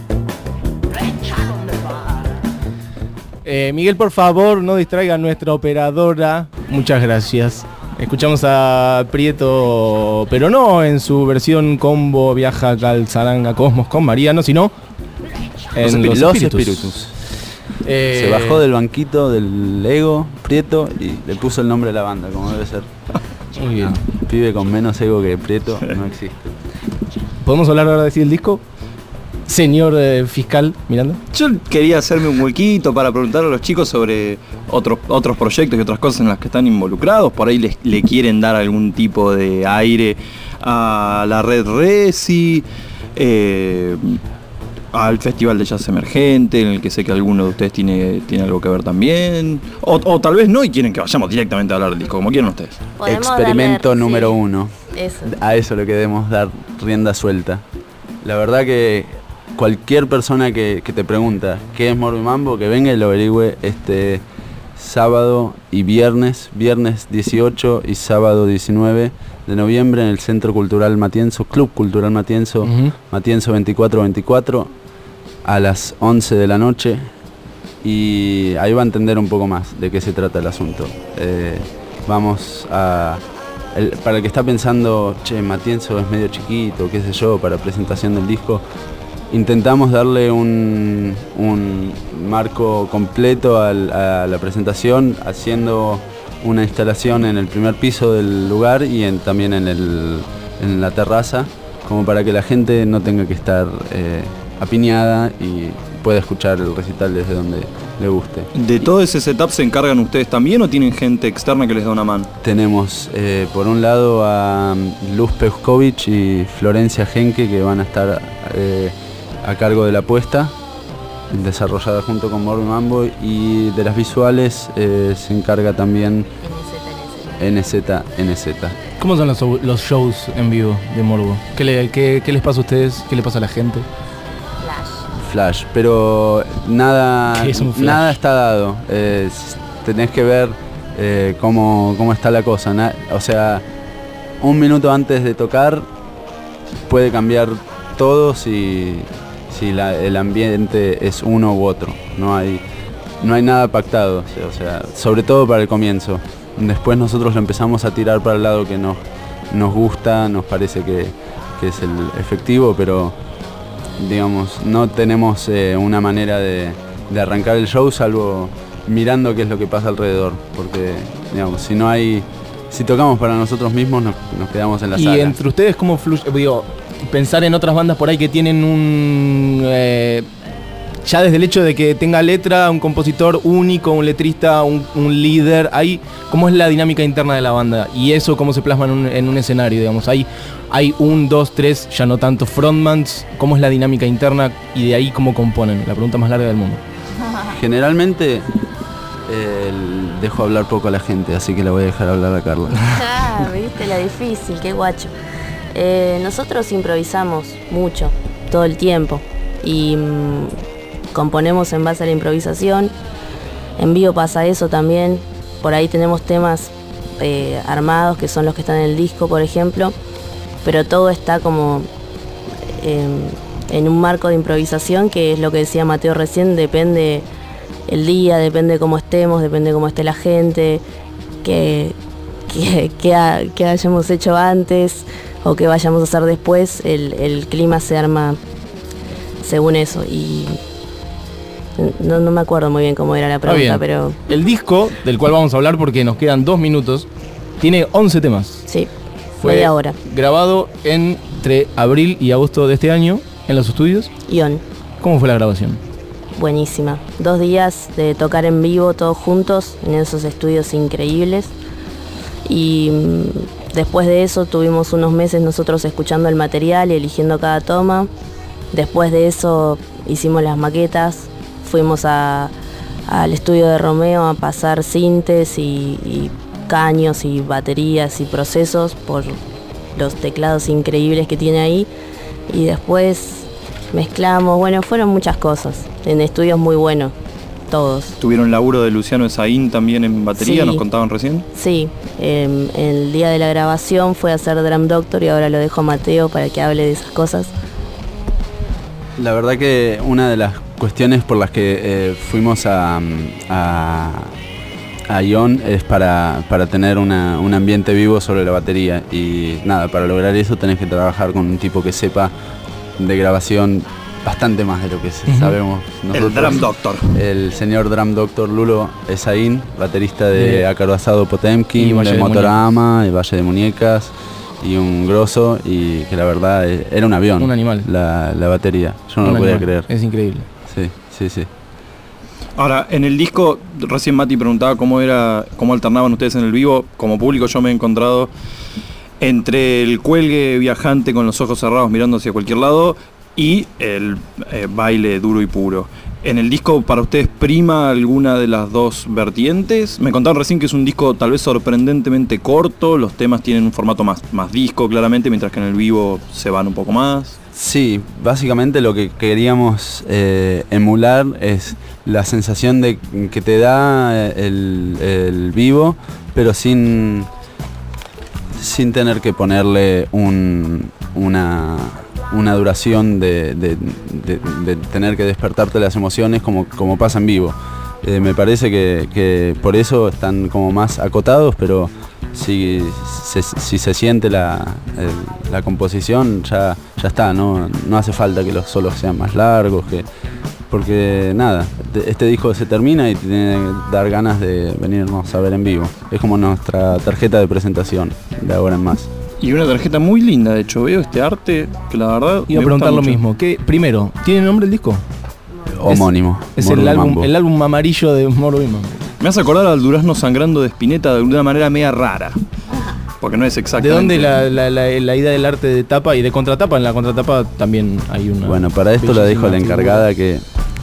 lo echaron del bar. Eh, Miguel, por favor, no distraiga a nuestra operadora. Muchas gracias. Escuchamos a Prieto, pero no en su versión combo Viaja al Saranga Cosmos con Mariano, sino en Los Los Espíritus. Espíritus. Eh, Se bajó del banquito del ego, Prieto, y le puso el nombre de la banda, como debe ser. Muy bien. Un pibe con menos ego que Prieto no existe. ¿Podemos hablar ahora de sí del disco? Señor eh, fiscal, Miranda. Yo quería hacerme un huequito para preguntar a los chicos sobre otros otros proyectos y otras cosas en las que están involucrados. Por ahí les, le quieren dar algún tipo de aire a la red Resi, eh, al Festival de Jazz Emergente, en el que sé que alguno de ustedes tiene, tiene algo que ver también. O, o tal vez no y quieren que vayamos directamente a hablar del disco, como quieran ustedes. Podemos Experimento darle- número sí, uno. Eso. A eso le queremos dar rienda suelta. La verdad que cualquier persona que, que te pregunta qué es Morbo y Mambo, que venga y lo averigüe este sábado y viernes, viernes dieciocho y sábado diecinueve de noviembre en el Centro Cultural Matienzo, Club Cultural Matienzo, Ujú. Matienzo veinticuatro veinticuatro, a las once de la noche, y ahí va a entender un poco más de qué se trata el asunto. Eh, vamos a... el- para el que está pensando, che, Matienzo es medio chiquito, qué sé yo, para presentación del disco, intentamos darle un, un marco completo al- a la presentación, haciendo una instalación en el primer piso del lugar y en- también en, el, en la terraza, como para que la gente no tenga que estar eh, apiñada y pueda escuchar el recital desde donde le guste. ¿De todo ese setup se encargan ustedes también o tienen gente externa que les da una mano? Tenemos eh, por un lado a um, Luz Peuskovic y Florencia Genke, que van a estar eh, a cargo de la puesta, desarrollada junto con Morbo y Mambo, y de las visuales eh, se encarga también N Z N Z. ¿Cómo son los, los shows en vivo de Morbo? ¿Qué, le, qué, ¿Qué les pasa a ustedes? ¿Qué le pasa a la gente? Flash, pero nada, ¿Qué es un flash? nada está dado. Eh, tenés que ver eh, cómo, cómo está la cosa. Na- o sea, un minuto antes de tocar puede cambiar todo si, si la- el ambiente es uno u otro. No hay, no hay nada pactado, o sea, sobre todo para el comienzo. Después nosotros lo empezamos a tirar para el lado que nos, nos gusta, nos parece que, que es el efectivo, pero digamos, no tenemos eh, una manera de, de arrancar el show salvo mirando qué es lo que pasa alrededor, porque digamos, si no hay, si tocamos para nosotros mismos nos, nos quedamos en la y sala. entre ustedes, ¿cómo fluye? Digo, pensar en otras bandas por ahí que tienen un... Eh, ya desde el hecho de que tenga letra, un compositor único, un letrista, un, un líder, ahí, ¿cómo es la dinámica interna de la banda? Y eso, ¿cómo se plasma en un, en un escenario, digamos? Hay, hay un, dos, tres, ya no tanto frontmans, ¿cómo es la dinámica interna y de ahí cómo componen? La pregunta más larga del mundo. Generalmente eh, dejo hablar poco a la gente, así que la voy a dejar hablar a Carla. Ah, viste la difícil, qué guacho. Eh, nosotros improvisamos mucho, todo el tiempo. Y mmm, componemos en base a la improvisación. En vivo pasa eso también. Por ahí tenemos temas eh, armados, que son los que están en el disco, por ejemplo. Pero todo está como eh, en un marco de improvisación, que es lo que decía Mateo recién, depende el día, depende cómo estemos, depende cómo esté la gente, que, que, que, ha, que hayamos hecho antes o que vayamos a hacer después, el, el clima se arma según eso. Y no, no me acuerdo muy bien cómo era la pregunta, bien. pero... El disco, del cual vamos a hablar porque nos quedan dos minutos, tiene once temas. Sí, Fue media hora. grabado entre abril y agosto de este año en los estudios Ion. ¿Cómo fue la grabación? Buenísima. Dos días de tocar en vivo todos juntos en esos estudios increíbles. Y mmm, después de eso tuvimos unos meses nosotros escuchando el material y eligiendo cada toma. Después de eso hicimos las maquetas, fuimos a, al estudio de Romeo a pasar sintes y, y caños y baterías y procesos por los teclados increíbles que tiene ahí. Y después mezclamos, bueno, fueron muchas cosas, en estudios muy buenos, todos. ¿Tuvieron laburo de Luciano Esaín también en batería? Sí. ¿Nos contaban recién? Sí, eh, el día de la grabación fue a hacer Drum Doctor y ahora lo dejo a Mateo para que hable de esas cosas. La verdad que una de las cuestiones por las que eh, fuimos a, a, a Ion es para, para tener una, un ambiente vivo sobre la batería. Y nada, para lograr eso tenés que trabajar con un tipo que sepa de grabación bastante más de lo que Uh-huh. sabemos nosotros. El Drum Doctor. El señor Drum Doctor Lulo Esaín, baterista de Sí. Ácaro Asado Potemkin, Y Valle de de Motorama, y Valle de Muñecas, y un grosso, y que la verdad eh, era un avión. Un animal. La, la batería, yo no Un lo podía animal. creer. Es increíble. Sí, sí, sí. Ahora, en el disco, recién Mati preguntaba cómo era, cómo alternaban ustedes en el vivo. Como público yo me he encontrado entre el cuelgue viajante con los ojos cerrados mirando hacia cualquier lado y el eh, baile duro y puro. ¿En el disco para ustedes prima alguna de las dos vertientes? Me contaron recién que es un disco tal vez sorprendentemente corto, los temas tienen un formato más, más disco claramente, mientras que en el vivo se van un poco más. Sí, básicamente lo que queríamos eh, emular es la sensación de que te da el, el vivo, pero sin, sin tener que ponerle un, una, una duración de, de, de, de tener que despertarte las emociones como, como pasa en vivo. Eh, me parece que, que por eso están como más acotados, pero si se, si se siente la, el, la composición ya, ya está, no, no hace falta que los solos sean más largos, que, porque nada, este disco se termina y tiene que dar ganas de venirnos a ver en vivo. Es como nuestra tarjeta de presentación de ahora en más. Y una tarjeta muy linda, de hecho, veo este arte que la verdad... Iba a preguntar lo mismo. ¿Qué, primero, ¿tiene nombre el disco? Homónimo. Es, es Morbo el, y álbum, Mambo. el álbum amarillo de Morbo y Mambo. Me hace acordar al Durazno Sangrando de Spinetta de una manera media rara. Porque no es ¿De exactamente... dónde la, la, la, la idea del arte de tapa y de contratapa? En la contratapa también hay una... Bueno, para esto la dejo a la encargada que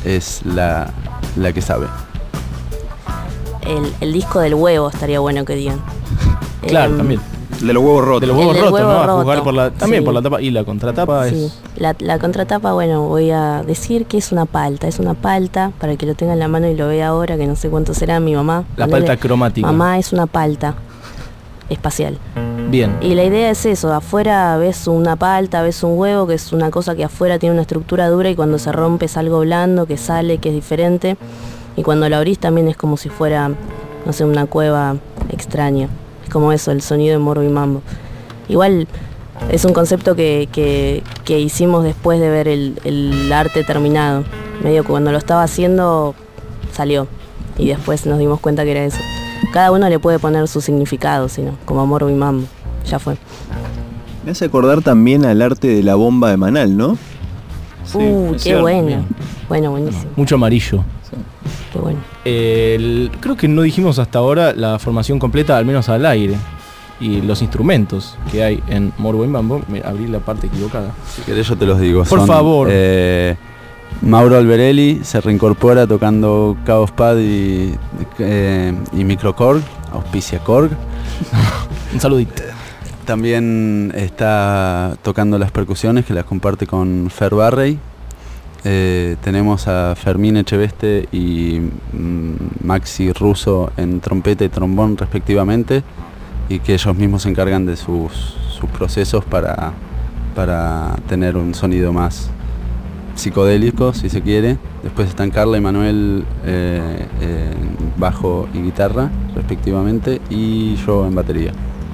es la, la que sabe. El, el disco del huevo estaría bueno que digan. Claro, Em, también. De los huevos rotos. De los huevos El del rotos, huevo ¿no? A roto. juzgar por la, también Sí. por la tapa. Y la contratapa Sí. es... La, la contratapa, bueno, voy a decir que es una palta. Es una palta, para el que lo tenga en la mano y lo vea ahora, que no sé cuánto será mi mamá. La Ponele, palta cromática. Mamá es una palta espacial. Bien. Y la idea es eso, afuera ves una palta, ves un huevo, que es una cosa que afuera tiene una estructura dura y cuando se rompe es algo blando, que sale, que es diferente. Y cuando la abrís también es como si fuera, no sé, una cueva extraña. Es como eso, el sonido de Morbo y Mambo. Igual es un concepto que, que, que hicimos después de ver el, el arte terminado. Medio que cuando lo estaba haciendo salió y después nos dimos cuenta que era eso. Cada uno le puede poner su significado, sino como Morbo y Mambo. Ya fue. Me hace acordar también al arte de la bomba de Manal, ¿no? uh, qué cierto, bueno. bien. Bueno, buenísimo. Mucho amarillo. Qué bueno. El- creo que no dijimos hasta ahora la formación completa, al menos al aire. Y los instrumentos que hay en Morbo y Mambo. Me abrí la parte equivocada. Si querés yo te los digo. Por Son, favor. eh, Mauro Alberelli se reincorpora tocando Chaos Pad y, eh, y Microkorg, auspicia Korg. Un saludito. También está tocando las percusiones que las comparte con Fer Barrey. Eh, tenemos a Fermín Echeveste y mm, Maxi Russo en trompeta y trombón respectivamente, y que ellos mismos se encargan de sus, sus procesos para, para tener un sonido más psicodélico, si se quiere. Después están Carla y Manuel eh, en bajo y guitarra respectivamente, y yo en batería.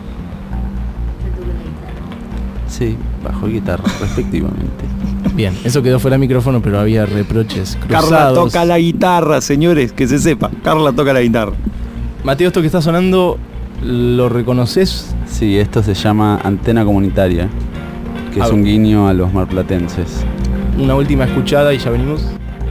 Sí, bajo y guitarra respectivamente. Bien, eso quedó fuera de micrófono, pero había reproches cruzados. Carla toca la guitarra, señores, que se sepa. Carla toca la guitarra. Mateo, esto que está sonando, ¿lo reconoces? Sí, esto se llama Antena Comunitaria, que A es ver. un guiño a los marplatenses. Una última escuchada y ya venimos.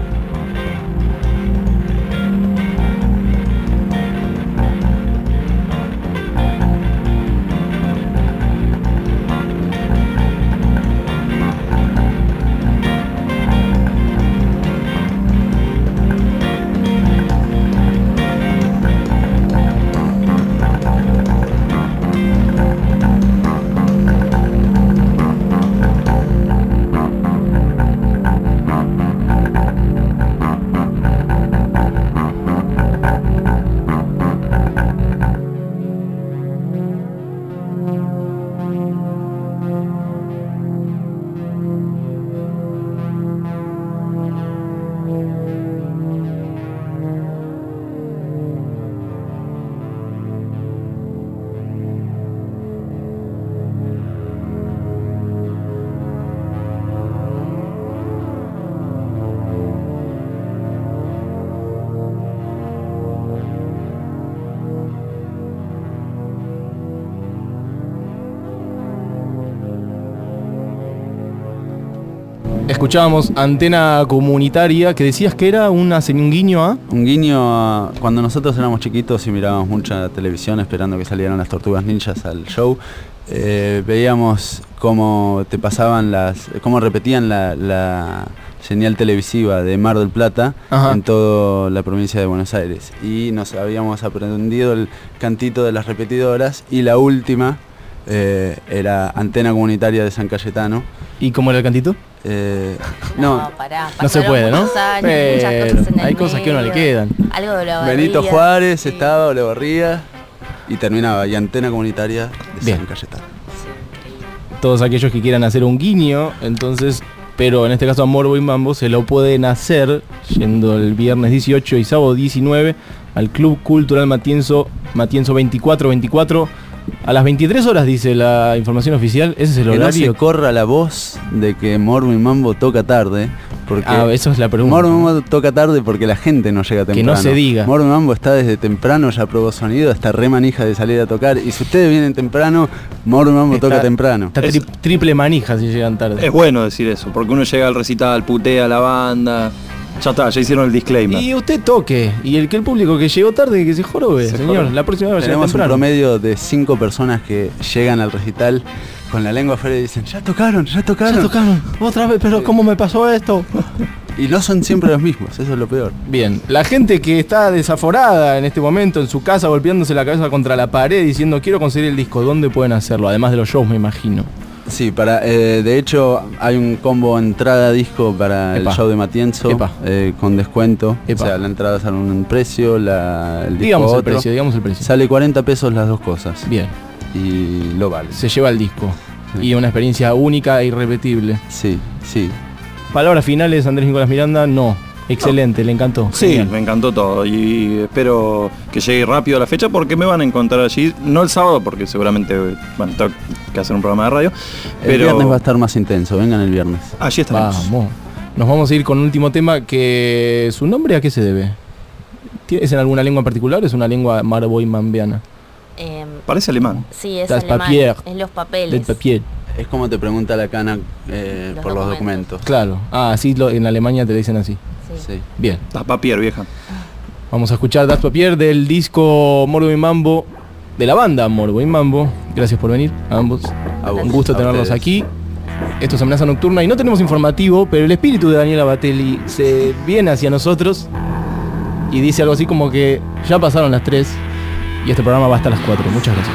Escuchábamos Antena Comunitaria, que decías que era una, un guiño a... Un guiño a cuando nosotros éramos chiquitos y mirábamos mucha televisión esperando que salieran las Tortugas Ninjas al show. Eh, veíamos cómo te pasaban las, cómo repetían la, la señal televisiva de Mar del Plata. Ajá. En toda la provincia de Buenos Aires. Y nos habíamos aprendido el cantito de las repetidoras, y la última eh, era Antena Comunitaria de San Cayetano. ¿Y cómo era el cantito? Eh, no, No, pará, No se pasaron puede, ¿no? muchos años, Pero muchas cosas en el hay cosas que a uno le medio. quedan. Algo de la Benito barriga. Juárez estaba, Olevarría, y terminaba, y Antena Comunitaria de Bien. San Cayetano. Todos aquellos que quieran hacer un guiño, entonces, pero en este caso a Morbo y Mambo, se lo pueden hacer yendo el viernes dieciocho y sábado diecinueve al Club Cultural Matienzo, Matienzo veinticuatro veinticuatro, a las veintitrés horas, dice la información oficial. Ese es el Que no horario. se corra la voz de que Morbo y Mambo toca tarde, porque Ah, eso es la pregunta. Morbo y Mambo toca tarde porque la gente no llega temprano. no se diga. Morbo y Mambo está desde temprano, ya probó sonido, está re manija de salir a tocar, y si ustedes vienen temprano, Morbo y Mambo Está- toca temprano. Está tri- triple manija si llegan tarde. Es bueno decir eso, porque uno llega al recital, putea a la banda. Ya está, ya hicieron el disclaimer. Y usted toque, y el que el público que llegó tarde, que se jorobe, Se señor. jorobe. La próxima vez llega Tenemos un temprano. promedio de cinco personas que llegan al recital con la lengua afuera y dicen, ya tocaron, ya tocaron. Ya tocaron, otra vez, pero ¿cómo me pasó esto? y no son siempre los mismos, eso es lo peor. Bien, la gente que está desaforada en este momento en su casa golpeándose la cabeza contra la pared diciendo quiero conseguir el disco, ¿dónde pueden hacerlo? Además de los shows, me imagino. Sí, para, eh, de hecho hay un combo entrada disco para Epa. el show de Matienzo eh, con descuento. Epa. O sea, la entrada sale un precio, la, el disco Digamos el otro. precio, digamos el precio. Sale cuarenta pesos las dos cosas. Bien. Y lo vale. Se lleva el disco. Sí. Y una experiencia única e irrepetible. Sí, sí. Palabras finales, Andrés Nicolás Miranda, no. Excelente, no. Le encantó. Sí, Genial. Me encantó todo y espero que llegue rápido a la fecha porque me van a encontrar allí, no el sábado porque seguramente van a tener que hacer un programa de radio. Pero el viernes va a estar más intenso, vengan el viernes. Allí estaremos. Vamos. Nos vamos a ir con un último tema que su nombre a qué se debe. ¿Es en alguna lengua en particular o es una lengua marboy-mambiana? Eh, Parece alemán. Sí, es Das alemán. Papier. Es los papeles. Del papier. Es como te pregunta la cana eh, Los por los documentos. documentos. Claro. Ah, sí, lo, en Alemania te dicen así. Sí. Sí. Bien. Das Papier, vieja. Vamos a escuchar Das Papier del disco Morbo y Mambo, de la banda Morbo y Mambo. Gracias por venir a ambos. A vos, Un gusto a tenerlos ustedes. aquí. Esto es Amenaza Nocturna y no tenemos informativo, pero el espíritu de Daniela Batelli se viene hacia nosotros y dice algo así como que ya pasaron las tres y este programa va hasta las cuatro. Muchas gracias.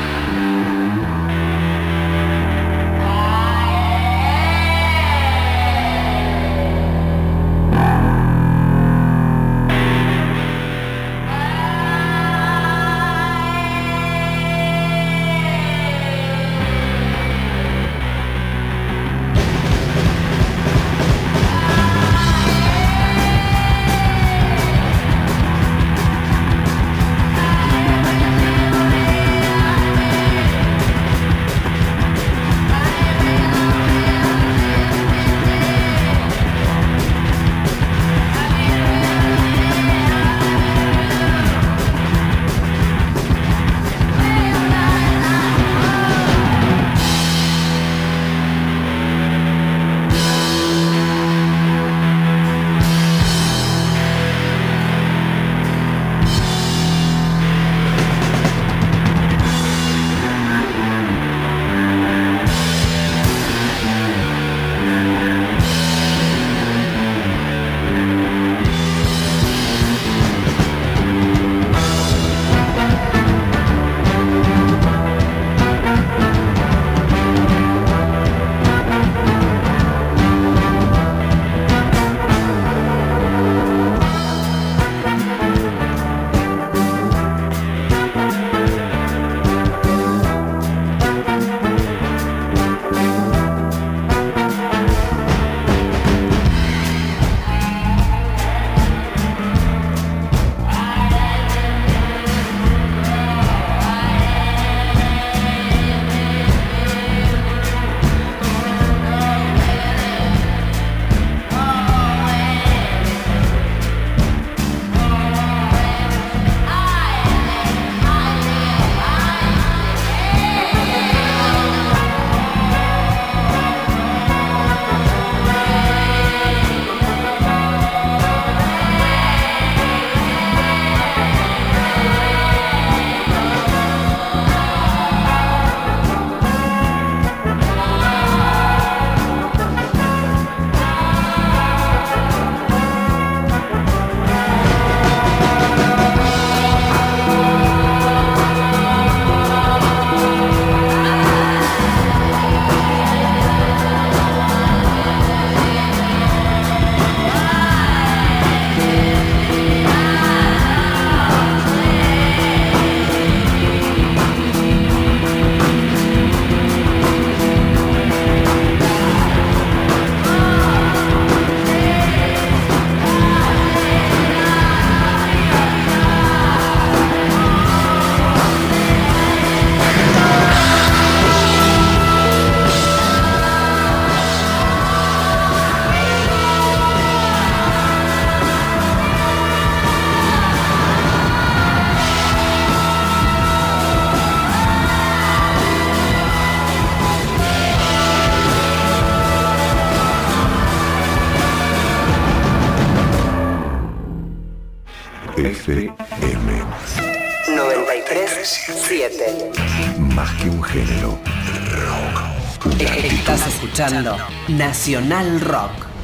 F M noventa y tres siete. Más que un género, rock. Una actitud. Estás escuchando Nacional Rock.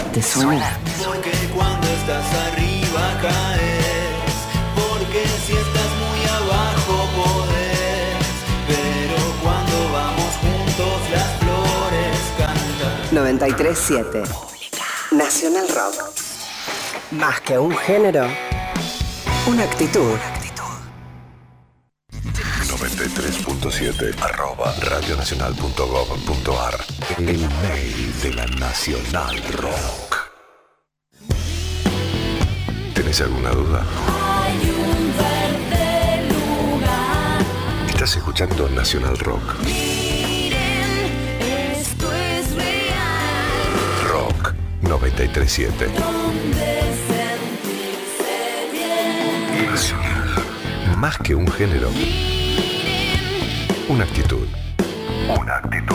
te suena. Porque cuando estás arriba caes, porque si estás muy abajo podés, pero cuando vamos juntos las flores cantan. noventa y tres siete Nacional Rock. Más que un género, una actitud. noventa y tres punto siete arroba radionacional punto gov punto ar. El mail de la Nacional Rock. ¿Tenés alguna duda? Hay un verde lugar. Estás escuchando Nacional Rock. Miren, esto es real. Rock noventa y tres siete. Donde sentirse bien. Nacional. Más que un género. Una actitud. Una actitud.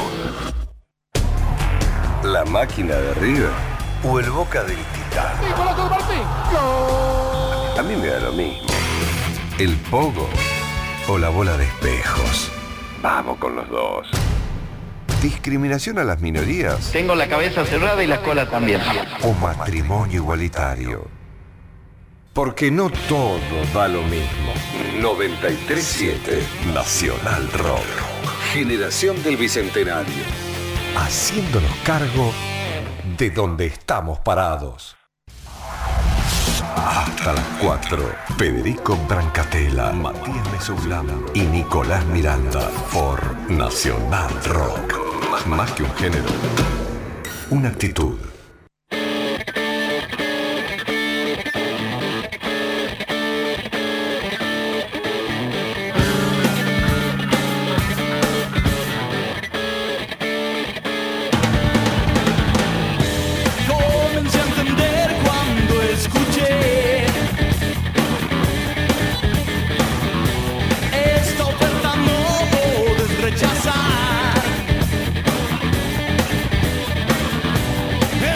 ¿La máquina de River o el Boca del Titán? A mí me da lo mismo. ¿El Pogo o la bola de espejos? Vamos con los dos. ¿Discriminación a las minorías? Tengo la cabeza cerrada y la cola también. ¿O matrimonio igualitario? Porque no todo da lo mismo. noventa y tres siete Nacional Rock. Generación del Bicentenario. Haciéndonos cargo de donde estamos parados. Hasta las cuatro. Federico Brancatella, Matías Mesoulán y Nicolás Miranda por Nacional Rock. Más que un género, una actitud. Comencé a entender cuando escuché esta oferta, no puedes rechazar.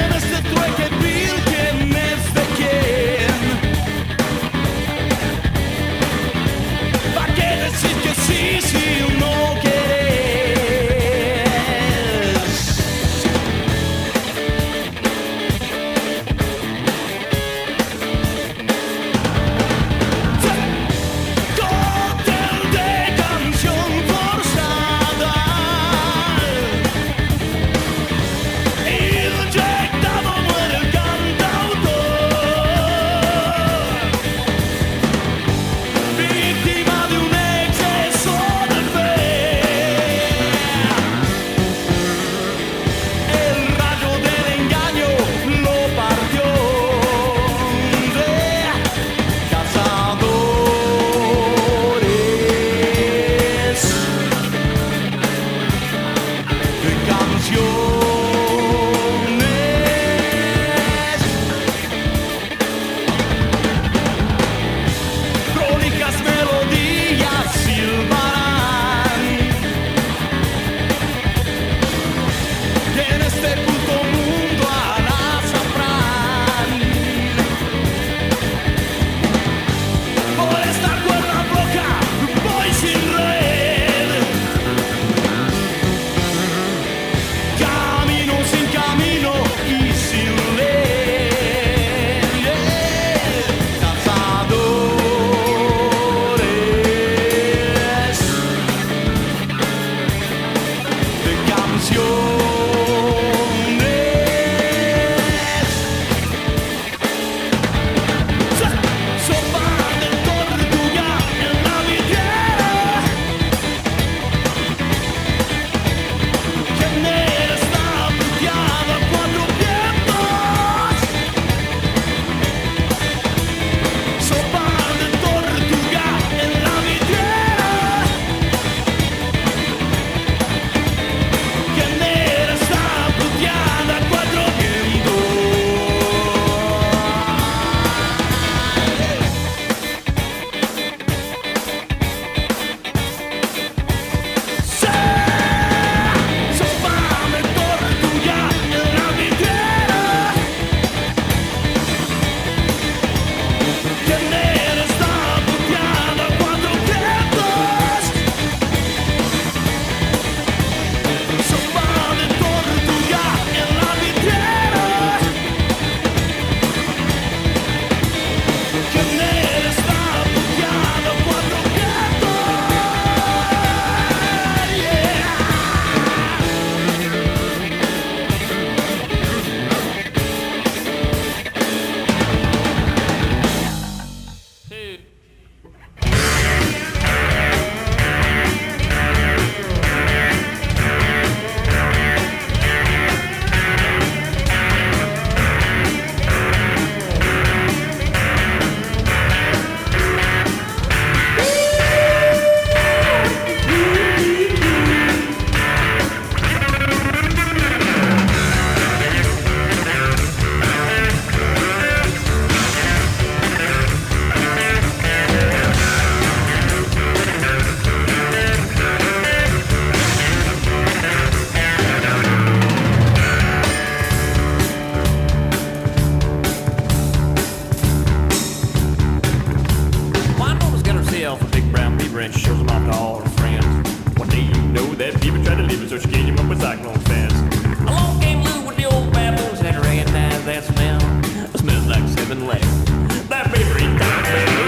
My mama's got herself a big brown beaver and she shows them off to all her friends. One day you know that beaver tried to leave her, so she gave him up with cyclone fence. Along came Lou with the old baboons and recognized that smell. It smells like seven legs. That beaver ain't got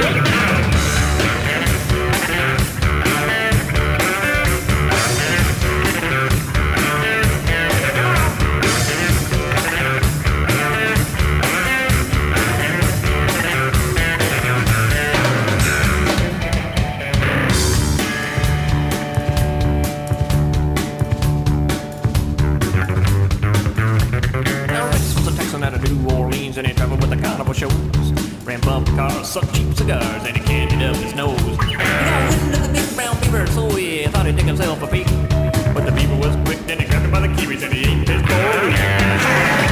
out of New Orleans and he traveled with the carnival shows. Ran bumper cars, sucked cheap cigars, and he candied up his nose. He got wind of the big brown beaver, so he thought he'd take himself a peek. But the beaver was quick, then he grabbed him by the kiwis and he ate his boy.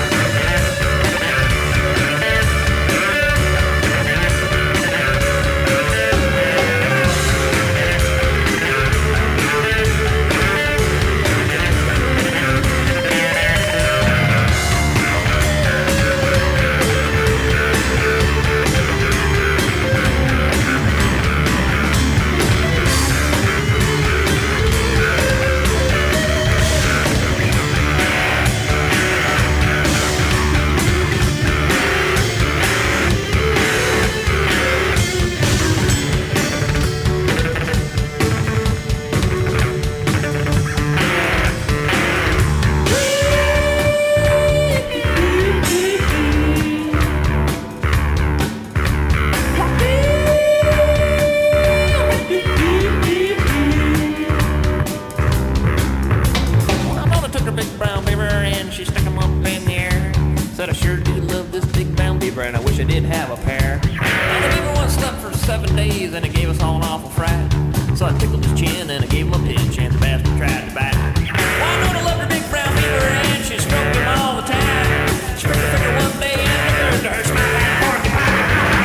And I wish I did have a pair. And the beaver was stuck for seven days and it gave us all an awful fright. So I tickled his chin and I gave him a pinch and the bastard tried to bite. Well, I know I loved her big brown beaver and she stroked him all the time. She picked her finger one day and I turned to her smile like a porcupine.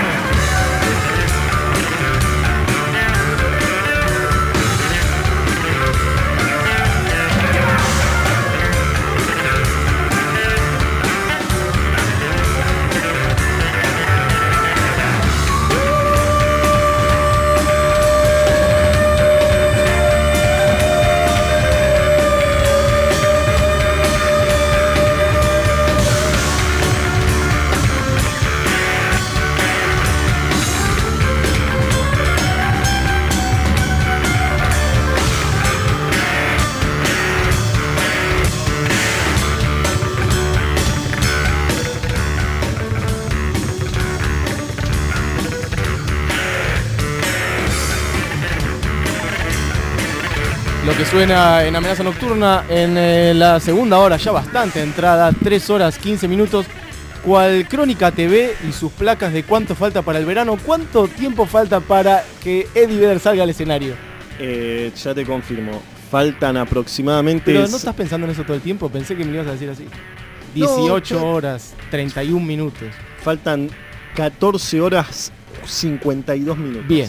Lo que suena en Amenaza Nocturna en eh, la segunda hora, ya bastante entrada, tres horas quince minutos, cual Crónica T V y sus placas de cuánto falta para el verano. ¿Cuánto tiempo falta para que Eddie Vedder salga al escenario? Eh, ya te confirmo, faltan aproximadamente... Pero no estás pensando en eso todo el tiempo, pensé que me lo ibas a decir así. dieciocho No, horas, treinta y un minutos. Faltan catorce horas cincuenta y dos minutos. Bien,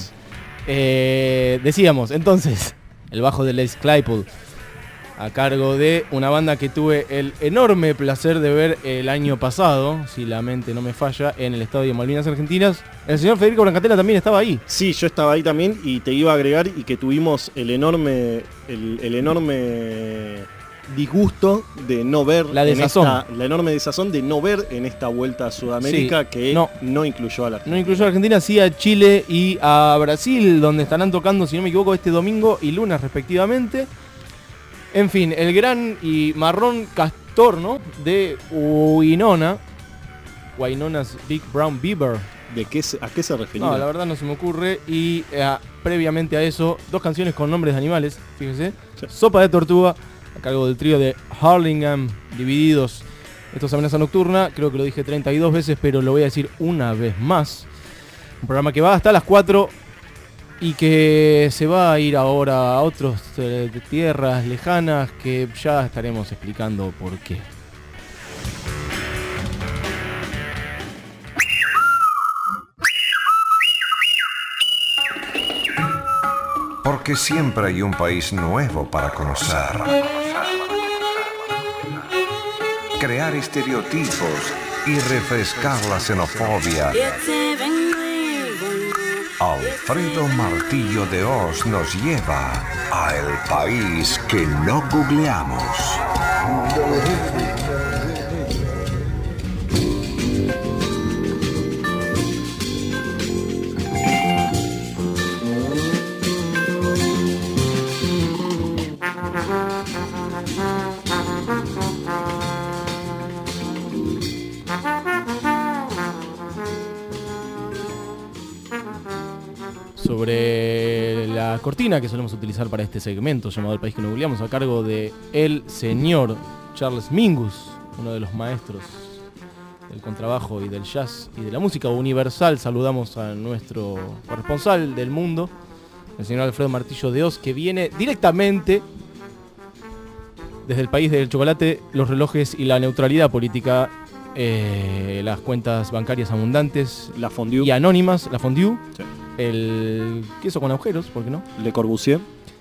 eh, decíamos, entonces... El bajo de Les Claypool, a cargo de una banda que tuve el enorme placer de ver el año pasado, si la mente no me falla, en el Estadio Malvinas Argentinas. El señor Federico Brancatella también estaba ahí. Sí, yo estaba ahí también y te iba a agregar y que tuvimos el enorme, el, el enorme disgusto de no ver la desazón. En esta, la enorme desazón de no ver en esta vuelta a Sudamérica, sí, que no, no incluyó a la Argentina. No incluyó a Argentina, sí a Chile y a Brasil, donde estarán tocando, si no me equivoco, este domingo y lunes respectivamente. En fin, el gran y marrón castor, ¿no?, de Winona, Winona's Big Brown Beaver, ¿De qué se, a qué se refería? No, la verdad no se me ocurre. Y eh, previamente a eso, dos canciones con nombres de animales, fíjese. Sí. Sopa de tortuga, a cargo del trío de Hurlingham, Divididos. Esto es Amenaza Nocturna, creo que lo dije treinta y dos veces, pero lo voy a decir una vez más. Un programa que va hasta las cuatro y que se va a ir ahora a otras eh, tierras lejanas que ya estaremos explicando por qué. Porque siempre hay un país nuevo para conocer. Crear estereotipos y refrescar la xenofobia. Alfredo Martillo de Oz nos lleva a el país que no googleamos. Sobre la cortina que solemos utilizar para este segmento llamado El País que no googleamos, a cargo de el señor Charles Mingus, uno de los maestros del contrabajo y del jazz y de la música universal. Saludamos a nuestro corresponsal del mundo, el señor Alfredo Martillo de Oz, que viene directamente desde el país del chocolate, los relojes y la neutralidad política, eh, las cuentas bancarias abundantes, la fondue y anónimas, la fondue. Sí. El queso con agujeros, ¿por qué no? Le Corbusier.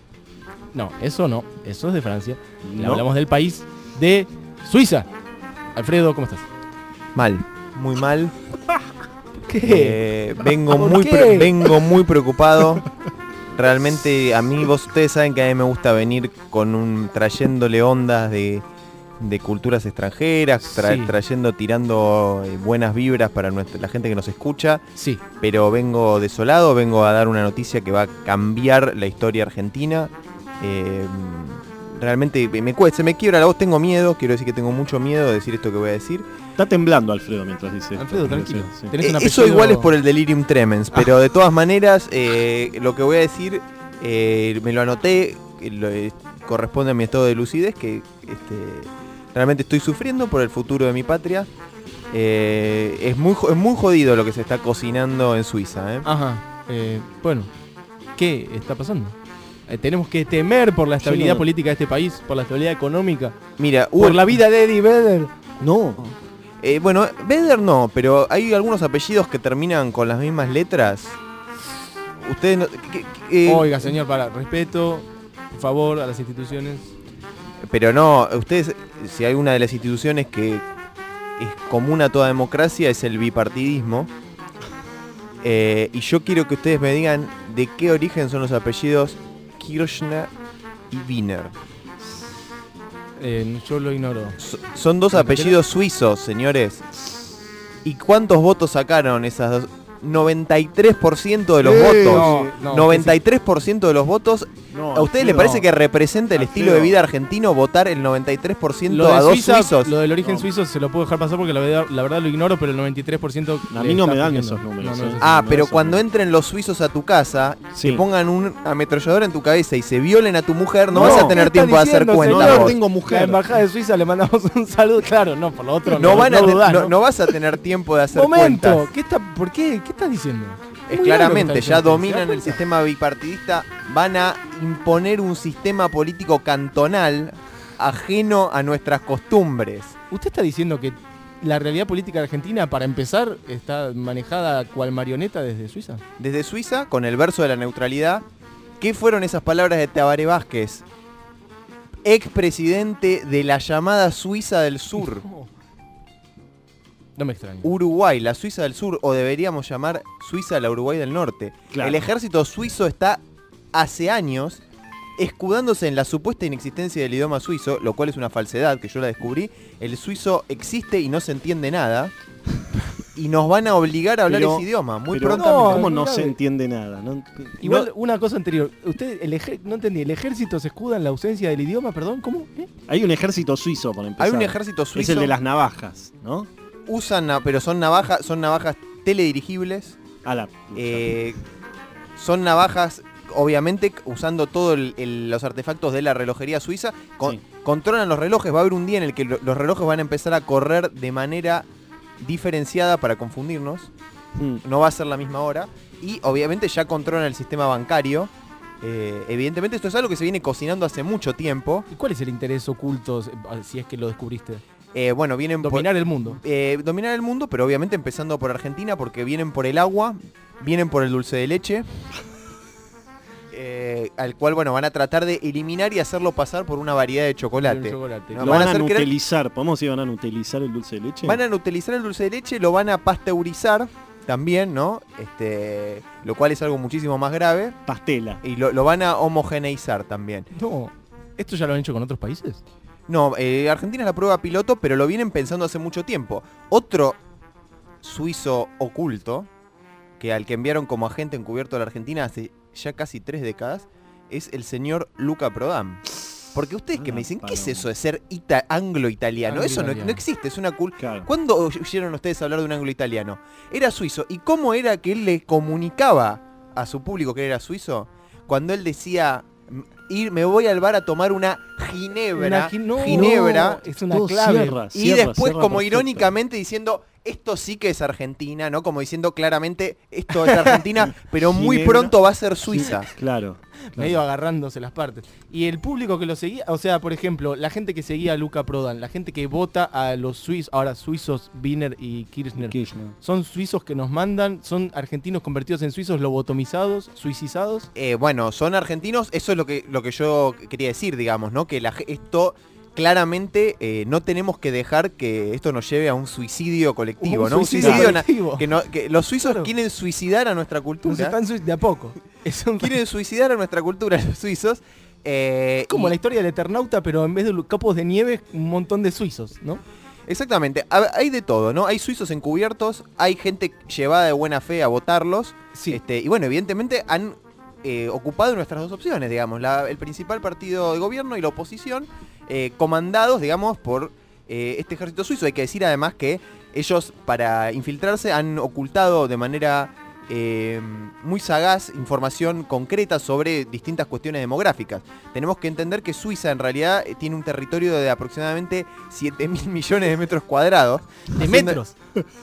No, eso no, eso es de Francia. Le No. hablamos del país de Suiza. Alfredo, ¿cómo estás? Mal, muy mal. ¿Qué? Eh, vengo, ¿Por muy qué? pre- vengo muy preocupado. Realmente a mí, vos ustedes saben que a mí me gusta venir con un trayéndole ondas de, de culturas extranjeras, tra- Sí. trayendo, tirando eh, buenas vibras para nuestra, la gente que nos escucha. Sí. Pero vengo desolado, vengo a dar una noticia que va a cambiar la historia argentina. Eh, realmente me cuesta, se me quiebra la voz, tengo miedo, quiero decir que tengo mucho miedo de decir esto que voy a decir. Está temblando Alfredo mientras dice esto. Alfredo, tranquilo. Sí. Tenés un Eh, apellido- Eso igual es por el delirium tremens, pero de todas maneras eh, lo que voy a decir eh, me lo anoté, eh, lo, eh, corresponde a mi estado de lucidez, que este, realmente estoy sufriendo por el futuro de mi patria. Eh, es, muy, jo- es muy jodido lo que se está cocinando en Suiza. ¿eh? Ajá. Eh, bueno, ¿qué está pasando? Eh, tenemos que temer por la estabilidad no- política de este país, por la estabilidad económica, Mira, hubo- por la vida de Eddie Vedder. No. Eh, bueno, Vedder no, pero hay algunos apellidos que terminan con las mismas letras. Ustedes no, que- que- eh, Oiga, señor, para, respeto, por favor, a las instituciones. Pero no, ustedes, si hay una de las instituciones que es común a toda democracia, es el bipartidismo. Eh, y yo quiero que ustedes me digan de qué origen son los apellidos Kirchner y Wiener. Eh, yo lo ignoro. So- son dos apellidos suizos, señores. ¿Y cuántos votos sacaron esas dos? noventa y tres por ciento de los Sí, votos. no, no, noventa y tres por ciento de los votos. No, ¿A ustedes les Alfredo, parece que representa el estilo de Alfredo. vida argentino votar el noventa y tres por ciento Lo a de dos Suiza, suizos? lo del origen No. suizo se lo puedo dejar pasar porque la verdad, la verdad lo ignoro, pero el noventa y tres por ciento A le mí no está me dan pidiendo. esos números, No, no, eh. esos Ah, números. pero eso cuando no. entren los suizos a tu casa, Sí. te pongan un ametrallador en tu cabeza y se violen a tu mujer, no, No, vas a ¿Qué tener está tiempo de hacer diciendo, cuentas. señor? No vos. tengo mujer. La embajada de Suiza le mandamos un saludo, claro, no, por lo otro No, van a, dudá, no, no vas a tener tiempo de hacer Momento, cuentas. ¿qué está, ¿por qué? ¿Qué estás diciendo? Es Muy raro lo que claramente, está ya diciendo, ¿se dominan da el cuenta? sistema bipartidista, van a imponer un sistema político cantonal ajeno a nuestras costumbres. ¿Usted está diciendo que la realidad política de Argentina, para empezar, está manejada cual marioneta desde Suiza? Desde Suiza, con el verso de la neutralidad, ¿qué fueron esas palabras de Tabaré Vázquez? Expresidente de la llamada Suiza del Sur. No me extraña. Uruguay, la Suiza del Sur, o deberíamos llamar Suiza la Uruguay del Norte. Claro. El ejército suizo está hace años escudándose en la supuesta inexistencia del idioma suizo, lo cual es una falsedad que yo la descubrí. El suizo existe y no se entiende nada. Y nos van a obligar a hablar Pero- ese idioma muy pero prontamente. ¿Cómo no claro. se entiende nada? No- Igual, no- una cosa anterior. Usted, el ejer- no entendí, ¿el ejército se escuda en la ausencia del idioma? Perdón, ¿cómo? ¿Eh? hay un ejército suizo, por empezar. Hay un ejército Es suizo. el de las navajas, ¿no? Usan, na- pero son navajas, son navajas teledirigibles. A la... Eh, son navajas, obviamente, usando todos los artefactos de la relojería suiza. Con, sí. Controlan los relojes. Va a haber un día en el que lo, los relojes van a empezar a correr de manera diferenciada para confundirnos. Mm. No va a ser la misma hora. Y obviamente ya controlan el sistema bancario. Eh, evidentemente esto es algo que se viene cocinando hace mucho tiempo. ¿Y cuál es el interés oculto, si es que lo descubriste? Eh, bueno, vienen dominar por, el mundo. Eh, dominar el mundo, pero obviamente empezando por Argentina, porque vienen por el agua, vienen por el dulce de leche, eh, al cual bueno van a tratar de eliminar y hacerlo pasar por una variedad de chocolate. chocolate. ¿No? Lo van, van a nutelizar, creer... ¿podemos decir van a nutelizar el dulce de leche? Van a nutelizar el dulce de leche, lo van a pasteurizar también, ¿no? Este, lo cual es algo muchísimo más grave. Pastela. Y lo, lo van a homogeneizar también. No, ¿esto ya lo han hecho con otros países? No, eh, Argentina es la prueba piloto, pero lo vienen pensando hace mucho tiempo. Otro suizo oculto, que al que enviaron como agente encubierto a la Argentina hace ya casi tres décadas, es el señor Luca Prodan. Porque ustedes que me dicen, ¿qué es eso de ser ita- anglo-italiano? Anglo eso no, no existe, es una cultura. Claro. ¿Cuándo oyeron ustedes hablar de un anglo-italiano? Era suizo. ¿Y cómo era que él le comunicaba a su público que era suizo? Cuando él decía, ir, me voy al bar a tomar una ginebra. Una gi- no, ginebra. No, es una clave. Cierra, y cierra, después, cierra como perfecto. Irónicamente, diciendo, esto sí que es Argentina, ¿no? Como diciendo claramente, esto es Argentina, pero muy ginebra. Pronto va a ser Suiza. Claro. Medio agarrándose las partes. Y el público que lo seguía, o sea, por ejemplo, la gente que seguía a Luca Prodan, la gente que vota a los suizos, ahora suizos, Wiener y Kirchner, Kirchner, son suizos que nos mandan, son argentinos convertidos en suizos, lobotomizados, suicizados. Eh, bueno, son argentinos, eso es lo que, lo que yo quería decir, digamos, ¿no? Que la, esto... Claramente eh, no tenemos que dejar que esto nos lleve a un suicidio colectivo, un ¿no? Suicidio un suicidio colectivo. Que, no, que los suizos claro. quieren suicidar a nuestra cultura. Nos están de a poco. Un... Quieren suicidar a nuestra cultura los suizos. Eh, Como y... la historia del Eternauta, pero en vez de capos de nieve, un montón de suizos, ¿no? Exactamente. Hay de todo, ¿no? Hay suizos encubiertos, hay gente llevada de buena fe a votarlos. Sí. Este, y bueno, evidentemente han eh, ocupado nuestras dos opciones, digamos. La, el principal partido de gobierno y la oposición. Eh, comandados, digamos, por eh, este ejército suizo. Hay que decir además que ellos, para infiltrarse, han ocultado de manera eh, muy sagaz información concreta sobre distintas cuestiones demográficas. Tenemos que entender que Suiza en realidad eh, tiene un territorio de aproximadamente siete mil millones de metros cuadrados. ¿De metros?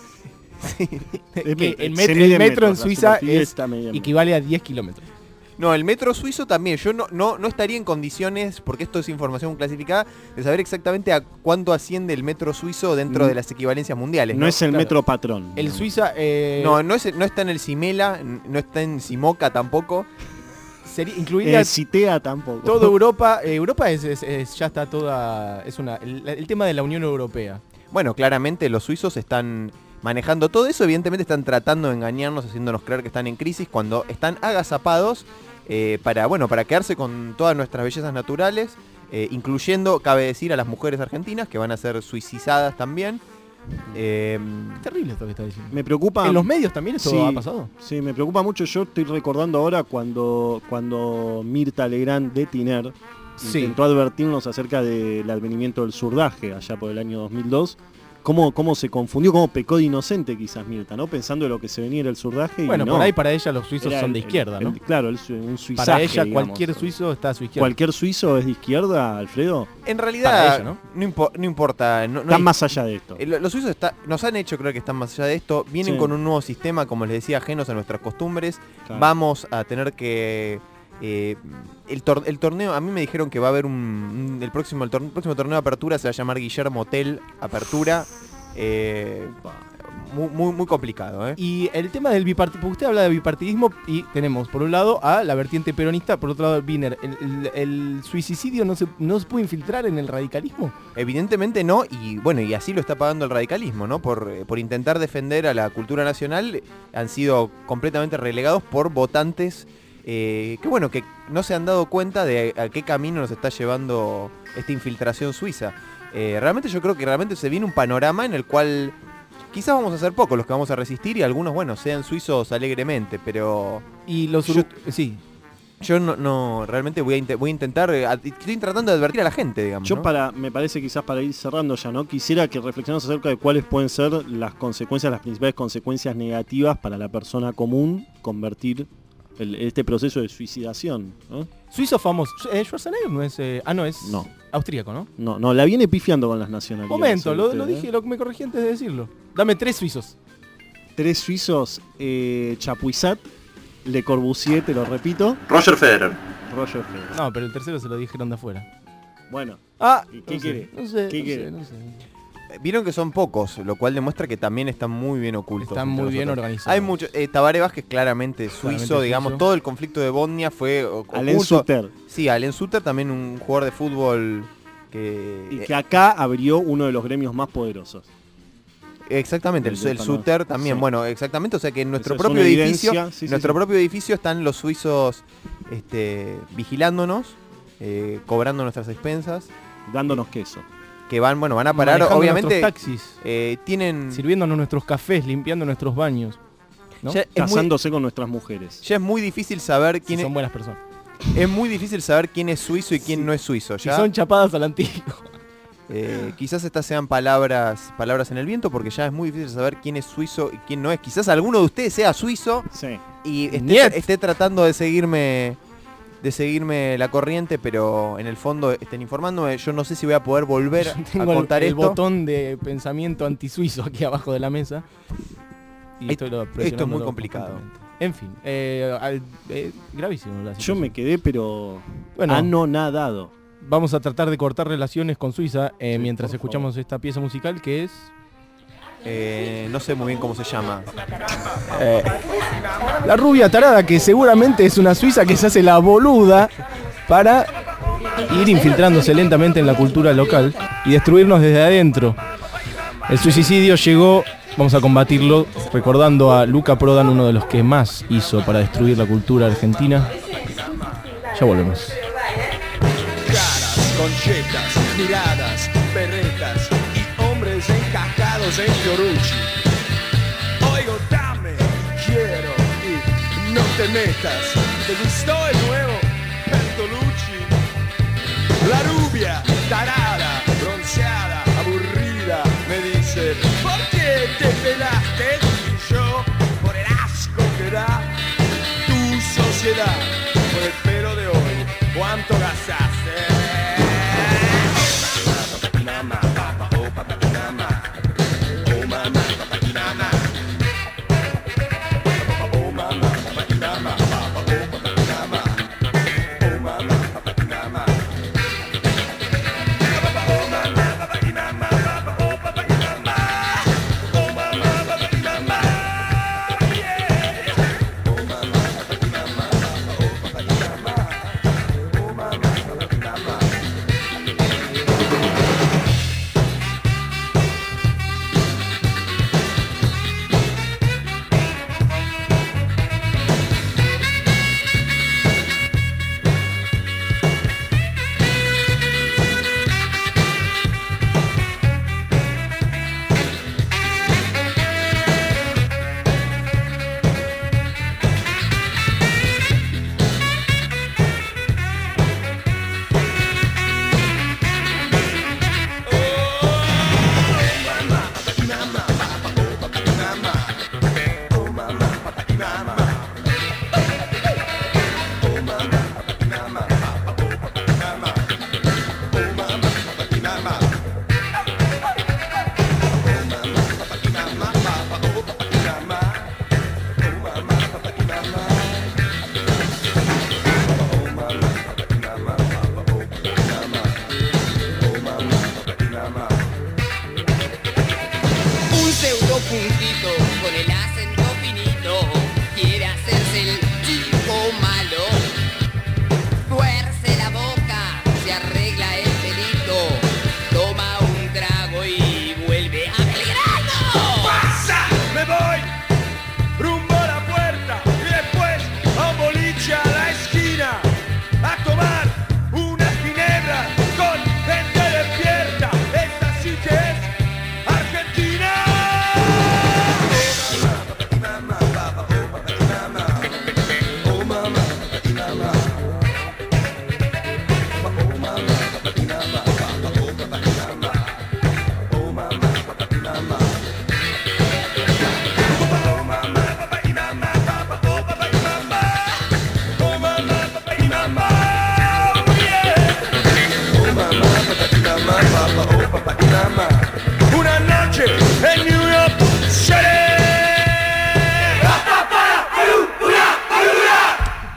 Sí. Que el, met el metro en Suiza es, equivale a diez kilómetros. No, el metro suizo también. Yo no, no, no estaría en condiciones, porque esto es información clasificada, de saber exactamente a cuánto asciende el metro suizo dentro mm. de las equivalencias mundiales. No, no es el claro. metro patrón. El Suiza... Eh... No, no, es, no está en el Simela, no está en Simoca tampoco. Sería, incluiría... Eh, Citea tampoco. Toda Europa. Eh, Europa es, es, es, ya está toda... Es una el, el tema de la Unión Europea. Bueno, claramente los suizos están... manejando todo eso, evidentemente están tratando de engañarnos, haciéndonos creer que están en crisis cuando están agazapados eh, para, bueno, para quedarse con todas nuestras bellezas naturales, eh, incluyendo, cabe decir, a las mujeres argentinas que van a ser suicidadas también. Eh, terrible esto que está diciendo. Me preocupa. En los medios también eso sí, ha pasado. Sí, me preocupa mucho. Yo estoy recordando ahora cuando, cuando Mirta Legrand de Tiner sí. intentó advertirnos acerca del advenimiento del surdaje allá por el año dos mil dos. Cómo, cómo se confundió, cómo pecó de inocente quizás Mirta, ¿no? Pensando en lo que se venía era el surdaje. Bueno, y no. por ahí para ella los suizos Era son de el, izquierda, el, ¿no? El, claro, el, un suizaje, para ella digamos. Cualquier suizo está a su izquierda. ¿Cualquier suizo es de izquierda, Alfredo? En realidad, ella, ¿no? No, impo no importa. No, no están hay, más allá de esto. Eh, los suizos está, nos han hecho creer que están más allá de esto. Vienen sí. con un nuevo sistema, como les decía, ajenos a nuestras costumbres. Claro. Vamos a tener que... Eh, el, tor el torneo, a mí me dijeron que va a haber un... un el, próximo, el, tor el próximo torneo de apertura se va a llamar Guillermo Tell Apertura. Eh, muy, muy, muy complicado, ¿eh? Y el tema del bipartidismo, usted habla de bipartidismo y tenemos por un lado a la vertiente peronista, por otro lado el Wiener. ¿El, el, el suicidio no se, no se puede infiltrar en el radicalismo? Evidentemente no, y bueno, y así lo está pagando el radicalismo, ¿no? Por, por intentar defender a la cultura nacional, han sido completamente relegados por votantes eh, que bueno, que no se han dado cuenta de a qué camino nos está llevando esta infiltración suiza. Eh, realmente yo creo que realmente se viene un panorama en el cual quizás vamos a ser pocos los que vamos a resistir y algunos, bueno, sean suizos alegremente, pero... Y los... Yo, sí. Yo no, no realmente voy a, int- voy a intentar, eh, ad- estoy tratando de advertir a la gente, digamos. Yo ¿no? para, me parece quizás para ir cerrando ya, ¿no? Quisiera que reflexionemos acerca de cuáles pueden ser las consecuencias, las principales consecuencias negativas para la persona común convertir el- este proceso de suicidación, ¿no? Suizo famoso. Eh, Schwarzenegger no es... eh, ah, no, es No. austríaco, ¿no? No, no, la viene pifiando con las nacionalidades. Momento, lo, usted, lo ¿eh? dije, lo que me corregí antes de decirlo. Dame tres suizos. Tres suizos, eh, Chapuisat, Le Corbusier, te lo repito. Roger Federer. Roger Federer. No, pero el tercero se lo dijeron de afuera. Bueno. Ah, ¿Y ¿qué no sé, quiere? no sé, ¿Qué no quiere? sé, no sé. Vieron que son pocos, lo cual demuestra que también están muy bien ocultos. Están entre muy bien nosotros. organizados. Hay muchos. Eh, Tabaré Vázquez claramente suizo, Claramente digamos. suizo. Todo el conflicto de Bosnia fue o- oculto. Alain Sutter. Sí, Alain Sutter, también un jugador de fútbol que... Y que acá abrió uno de los gremios más poderosos. Exactamente, el, El de el Panamá. Sutter también, Sí. bueno, exactamente, o sea que en nuestro Esa es propio una edificio, evidencia, sí, sí, nuestro sí. propio edificio están los suizos este, vigilándonos, eh, cobrando nuestras expensas, Dándonos queso. que van, bueno, van a parar, Manejando obviamente, nuestros taxis, eh, tienen, sirviéndonos nuestros cafés, limpiando nuestros baños. ¿no? ya es, muy, Casándose con nuestras mujeres. ya es muy difícil saber Si quién son es, buenas personas. es muy difícil saber quién es suizo y quién Sí. no es suizo, Si ya. son chapadas al antiguo. Eh, quizás estas sean palabras palabras en el viento porque ya es muy difícil saber quién es suizo y quién no es. Quizás alguno de ustedes sea suizo Sí. y Niet. esté, esté tratando de seguirme de seguirme la corriente, pero en el fondo estén informándome. Yo no sé si voy a poder volver a Tengo el, contar el esto. botón de pensamiento antisuizo aquí abajo de la mesa. Y Ay, estoy lo- esto es muy presionándolo complicado. constantemente. En fin, eh, al- eh, gravísimo la Yo situación. me quedé, pero Bueno. anonadado. Vamos a tratar de cortar relaciones con Suiza eh, Sí, mientras por escuchamos esta pieza musical que es... Eh, no sé muy bien cómo se llama. eh, la rubia tarada, que seguramente es una suiza que se hace la boluda para ir infiltrándose lentamente en la cultura local y destruirnos desde adentro. El suicidio llegó, vamos a combatirlo recordando a Luca Prodan, uno de los que más hizo para destruir la cultura argentina. Ya volvemos. Caras, conchetas, miradas, berretas y hombres encajados en Fiorucci. Oigo, dame, quiero y no te metas. ¿Te gustó el nuevo Bertolucci? La rubia, tarada, bronceada, aburrida, me dice, ¿por qué te pelaste? Y yo, por el asco que da tu sociedad, por el pelo de hoy, ¿cuánto gastaste?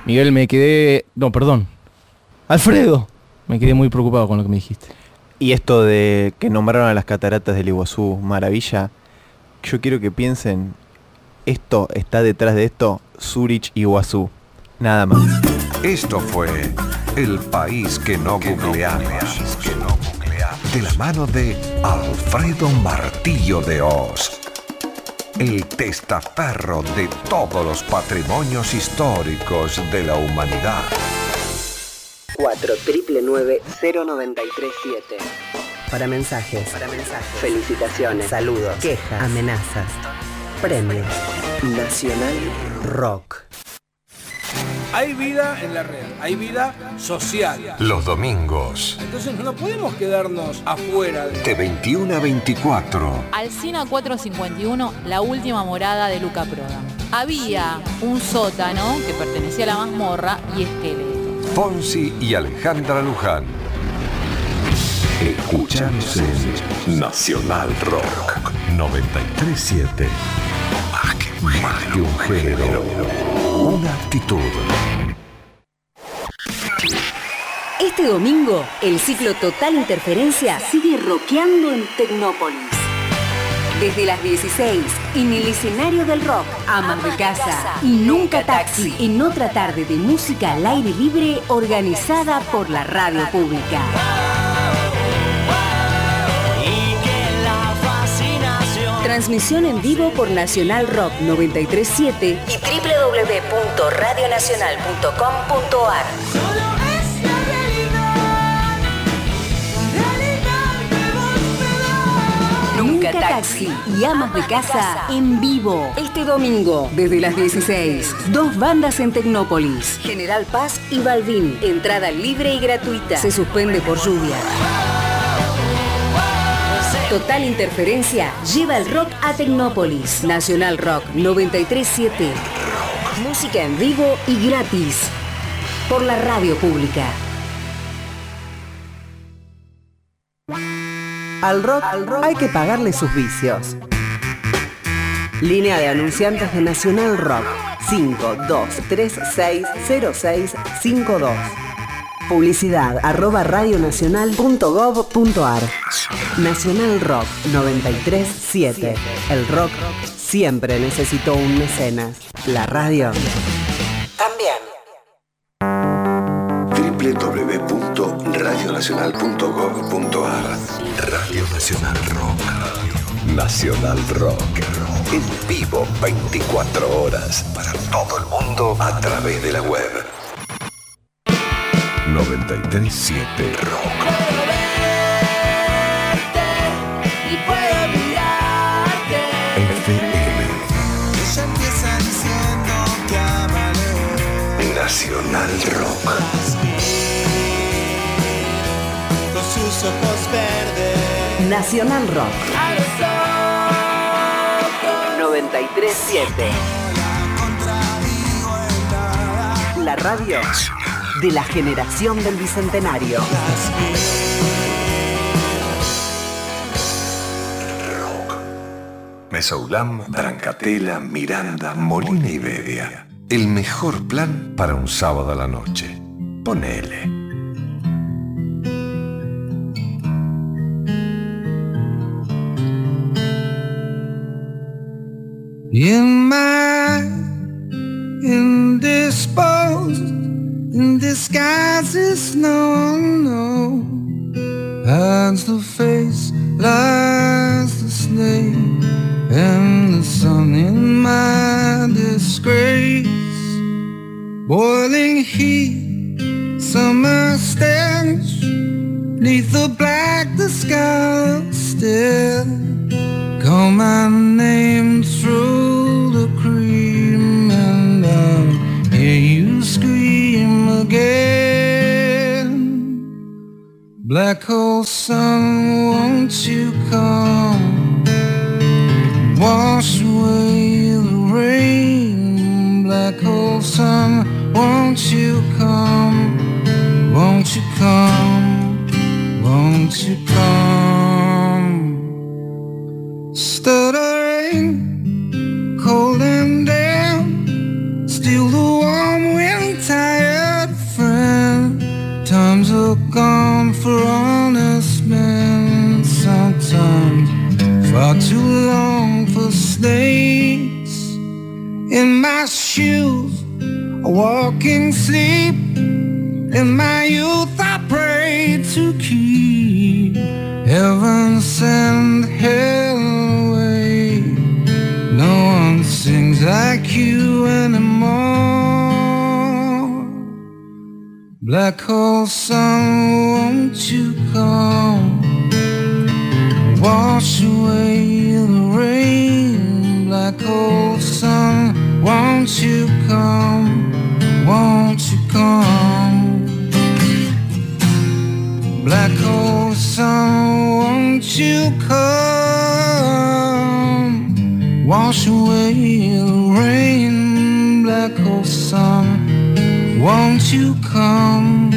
Miguel, me quedé... No, perdón. Alfredo, me quedé muy preocupado con lo que me dijiste. Y esto de que nombraron a las cataratas del Iguazú, maravilla. Yo quiero que piensen, esto está detrás de esto, Zurich, Iguazú. Nada más. Esto fue El País que no googleamos. De la mano de Alfredo Martillo de Oz. El testaferro de todos los patrimonios históricos de la humanidad. cuatro nueve nueve cero nueve tres siete. Para mensajes. Para mensajes. Felicitaciones. Saludos. Quejas. Amenazas. Premios. Nacional Rock. Hay vida en la red, hay vida social. Los domingos. Entonces no podemos quedarnos afuera de... De veintiuno a veinticuatro. Alsina cuatrocientos cincuenta y uno, la última morada de Luca Prodan. Había un sótano que pertenecía a la mazmorra y esqueletos. Fonsi y Alejandra Luján. Escuchamos en Nacional Rock noventa y tres punto siete. Más que, más que un género, una actitud. Este domingo, el ciclo Total Interferencia sigue rockeando en Tecnópolis. Desde las dieciséis, en el escenario del rock, Amas de Casa y Nunca Taxi, en otra tarde de música al aire libre organizada por la radio pública. Transmisión en vivo por Nacional Rock noventa y tres punto siete y doble u doble u doble u punto radio nacional punto com punto a r. Nunca Taxi y Amas de Casa en vivo. Este domingo, desde las dieciséis. Dos bandas en Tecnópolis. General Paz y Balvin. Entrada libre y gratuita. Se suspende por lluvia. Total Interferencia lleva el rock a Tecnópolis. Nacional Rock noventa y tres punto siete. Música en vivo y gratis. Por la radio pública. Al rock, Al rock hay que pagarle sus vicios. Línea de anunciantes de Nacional Rock cinco dos tres seis cero seis cinco dos. Publicidad arroba radionacional punto gov punto a r. Nacional Rock noventa y tres punto siete. El rock siempre necesitó un mecenas. La radio también. doble u doble u doble u punto radio nacional punto gov punto a r. Radio Nacional Rock. Nacional Rock. En vivo veinticuatro horas para todo el mundo a través de la web. noventa y tres punto siete Rock. F M. Ella empieza diciendo que amaré. Nacional Rock. Con sus ojos verdes. Nacional Rock noventa y tres punto siete. La radio de la generación del Bicentenario. Mesoulam, Brancatela, Miranda, Molina y Bedia. El mejor plan para un sábado a la noche. Ponele. In my indisposed, in disguises no one knows, hides the face, lies the snake, and the sun in my disgrace. Boiling heat, summer stench, neath the black the sky still. Call my name through the cream, and I'll hear you scream again. Black hole sun, won't you come? Wash away the rain. Black hole sun, won't you come? Won't you come? Won't you come? Stuttering, cold and damp, still the warm wind time. walking sleep. In my youth I prayed to keep heaven send hell away. No one sings like you anymore. Black hole sun, won't you come? Wash away the rain. Black hole sun, won't you come? Won't you come? Black hole sun, won't you come? Wash away the rain. Black hole sun, won't you come?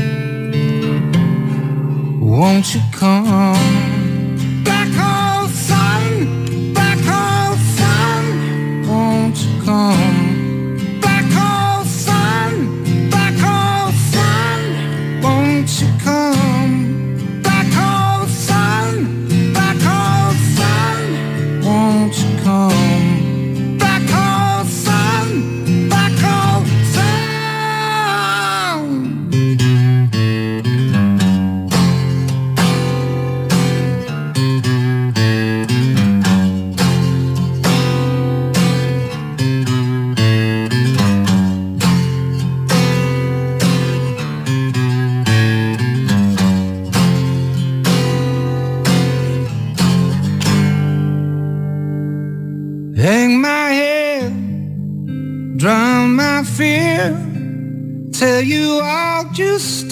Won't you come? Black hole sun, black hole sun, won't you come? Black hole sun, black hole sun, won't you come? Black hole sun, black hole sun, won't you come? Black hole sun, black hole sun. Hang my head, drown my fear, tell you I'll just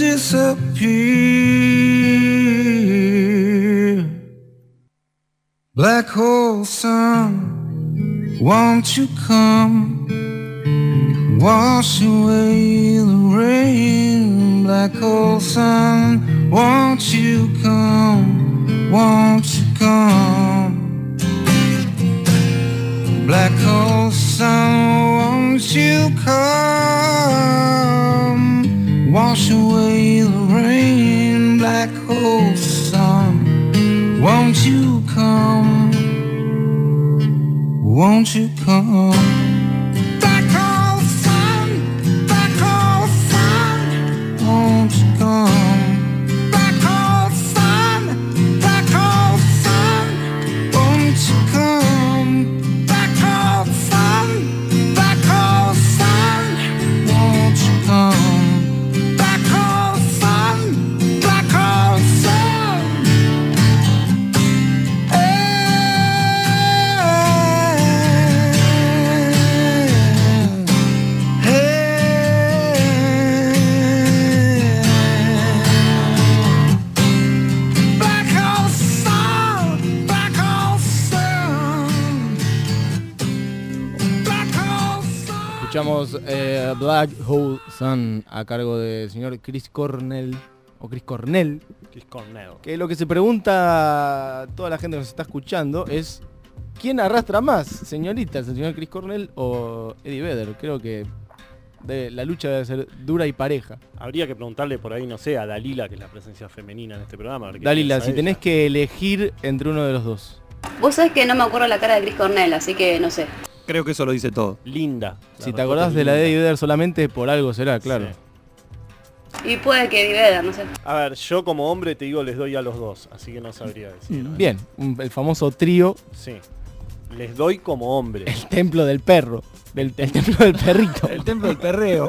disappear. Black hole sun, won't you come? Wash away the rain. Black hole sun, won't you come? Won't you come? Black hole sun, won't you come? Wash away the rain. Black hole sun, won't you come? Won't you come? Black hole sun, black hole sun, won't you come? Black hole sun, black hole sun, won't you come? Black hole sun, black hole sun, won't you come? Black hole sun, black hole sun. Black hole sun, black hole sun. Black hole sun. Escuchamos eh, Black Hole Sun a cargo del señor Chris Cornell, o Chris Cornell, Chris Cornell. que lo que se pregunta toda la gente que nos está escuchando es ¿quién arrastra más, señoritas, el señor Chris Cornell o Eddie Vedder? Creo que de, la lucha debe ser dura y pareja. Habría que preguntarle por ahí, no sé, a Dalila, que es la presencia femenina en este programa. a ver qué Dalila, piensa si ella. tenés que elegir entre uno de los dos. Vos sabés que no me acuerdo la cara de Chris Cornell, así que no sé. Creo que eso lo dice todo. Linda. Si te acordás de la de Eddie Vedder solamente, por algo será, claro. Y puede que Eddie Vedder, no sé. A ver, yo como hombre te digo les doy a los dos, así que no sabría decir. Bien, un- el famoso trío, Sí. Les doy como hombre. el templo del perro, del, el templo del perrito. El templo del perreo.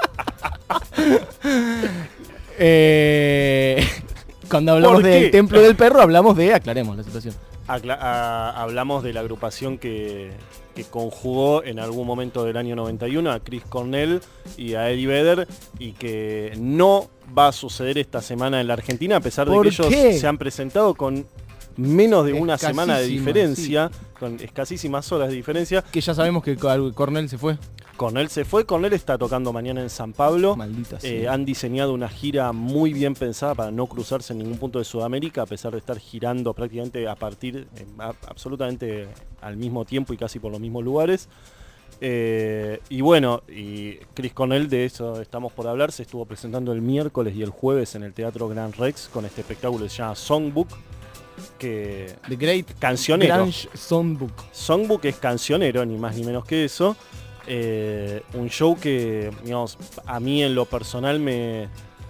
Eh, cuando hablamos ¿Por qué? del templo del perro, hablamos de, aclaremos la situación. Acla- a- hablamos de la agrupación que, que conjugó en algún momento del año noventa y uno a Chris Cornell y a Eddie Vedder y que no va a suceder esta semana en la Argentina a pesar de ¿Por que ellos qué? se han presentado con menos de una semana de Escasísimas, diferencia, con escasísimas horas de diferencia. Que ya sabemos que Cornell se fue. Cornell se fue, Cornell está tocando mañana en San Pablo. Maldita Eh, sea. han diseñado una gira muy bien pensada para no cruzarse en ningún punto de Sudamérica, a pesar de estar girando prácticamente a partir, eh, a- absolutamente al mismo tiempo y casi por los mismos lugares. Eh, y bueno, y Chris Cornell, de eso estamos por hablar, se estuvo presentando el miércoles y el jueves en el Teatro Gran Rex con este espectáculo que se llama Songbook, que The Great cancionero. Grange Songbook. Songbook es cancionero, ni más ni menos que eso. Eh, un show que, digamos, a mí en lo personal me...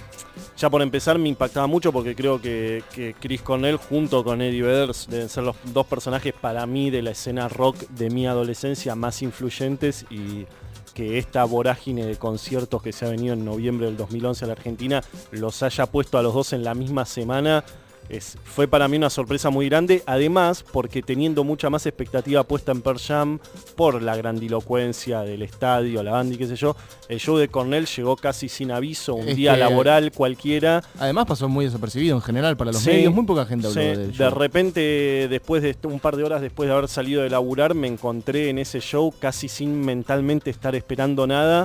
Ya por empezar me impactaba mucho porque creo que, que Chris Cornell junto con Eddie Vedder deben ser los dos personajes para mí de la escena rock de mi adolescencia más influyentes, y que esta vorágine de conciertos que se ha venido en noviembre del dos mil once a la Argentina los haya puesto a los dos en la misma semana. Es, fue para mí una sorpresa muy grande, además porque teniendo mucha más expectativa puesta en Pearl Jam por la grandilocuencia del estadio, la banda y qué sé yo, el show de Cornell llegó casi sin aviso, un Es día que- laboral cualquiera. Además pasó muy desapercibido en general para los Sí, medios, muy poca gente habló sí, del de show. repente, después de un par de horas después de haber salido de laburar, me encontré en ese show casi sin mentalmente estar esperando nada.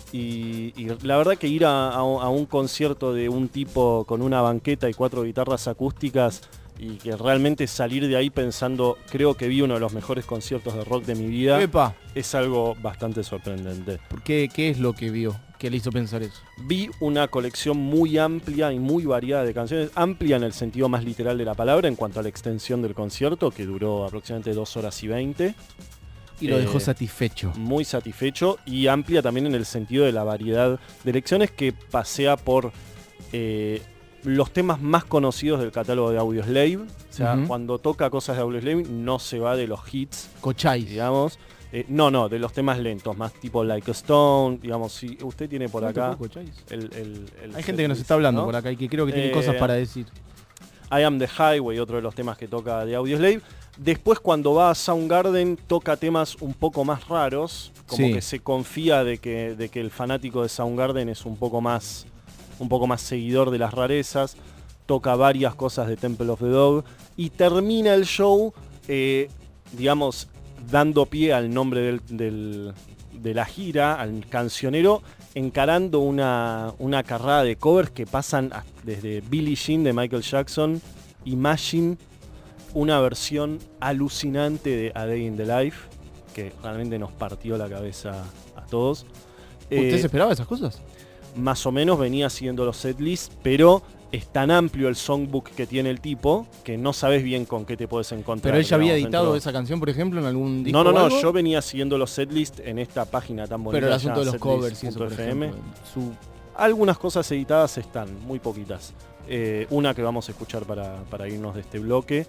Y, y la verdad que ir a, a- a un concierto de un tipo con una banqueta y cuatro guitarras acústicas, y que realmente salir de ahí pensando, creo que vi uno de los mejores conciertos de rock de mi vida, Epa. es algo bastante sorprendente. ¿Qué, ¿Qué es lo que vio? ¿Qué le hizo pensar eso? Vi una colección muy amplia y muy variada de canciones, amplia en el sentido más literal de la palabra en cuanto a la extensión del concierto, que duró aproximadamente dos horas y veinte. Y lo dejó Eh, satisfecho. Muy satisfecho, y amplia también en el sentido de la variedad de elecciones, que pasea por eh, los temas más conocidos del catálogo de Audioslave. O sea, Ujú. cuando toca cosas de Audioslave no se va de los hits. Cochai. Digamos. Eh, no, no, de los temas lentos, más tipo Like a Stone. Digamos, si usted tiene por ¿No acá... tocó Cochais? el- el- el Hay gente que nos setlist, está hablando ¿no? por acá y que creo que tiene Eh, cosas para decir. I Am the Highway, otro de los temas que toca de Audioslave. Después, cuando va a Soundgarden, toca temas un poco más raros, como Sí. que se confía de que, de que el fanático de Soundgarden es un poco más, un poco más seguidor de las rarezas. Toca varias cosas de Temple of the Dog y termina el show, eh, digamos, dando pie al nombre del, del- de la gira, al cancionero, encarando una, una carrada de covers que pasan a- desde Billie Jean de Michael Jackson, Imagine, una versión alucinante de A Day in the Life, que realmente nos partió la cabeza a todos. ¿Usted Eh, se esperaba esas cosas? Más o menos venía siguiendo los setlists, pero es tan amplio el songbook que tiene el tipo que no sabes bien con qué te puedes encontrar. Pero ella había digamos, editado dentro- esa canción, por ejemplo, en algún disco No, no, o no, algo? yo venía siguiendo los setlists en esta página tan bonita. Pero el asunto de llamada los covers y eso, por setlist punto f m. ejemplo, su- Algunas cosas editadas están, muy poquitas. Eh, una que vamos a escuchar para, para irnos de este bloque.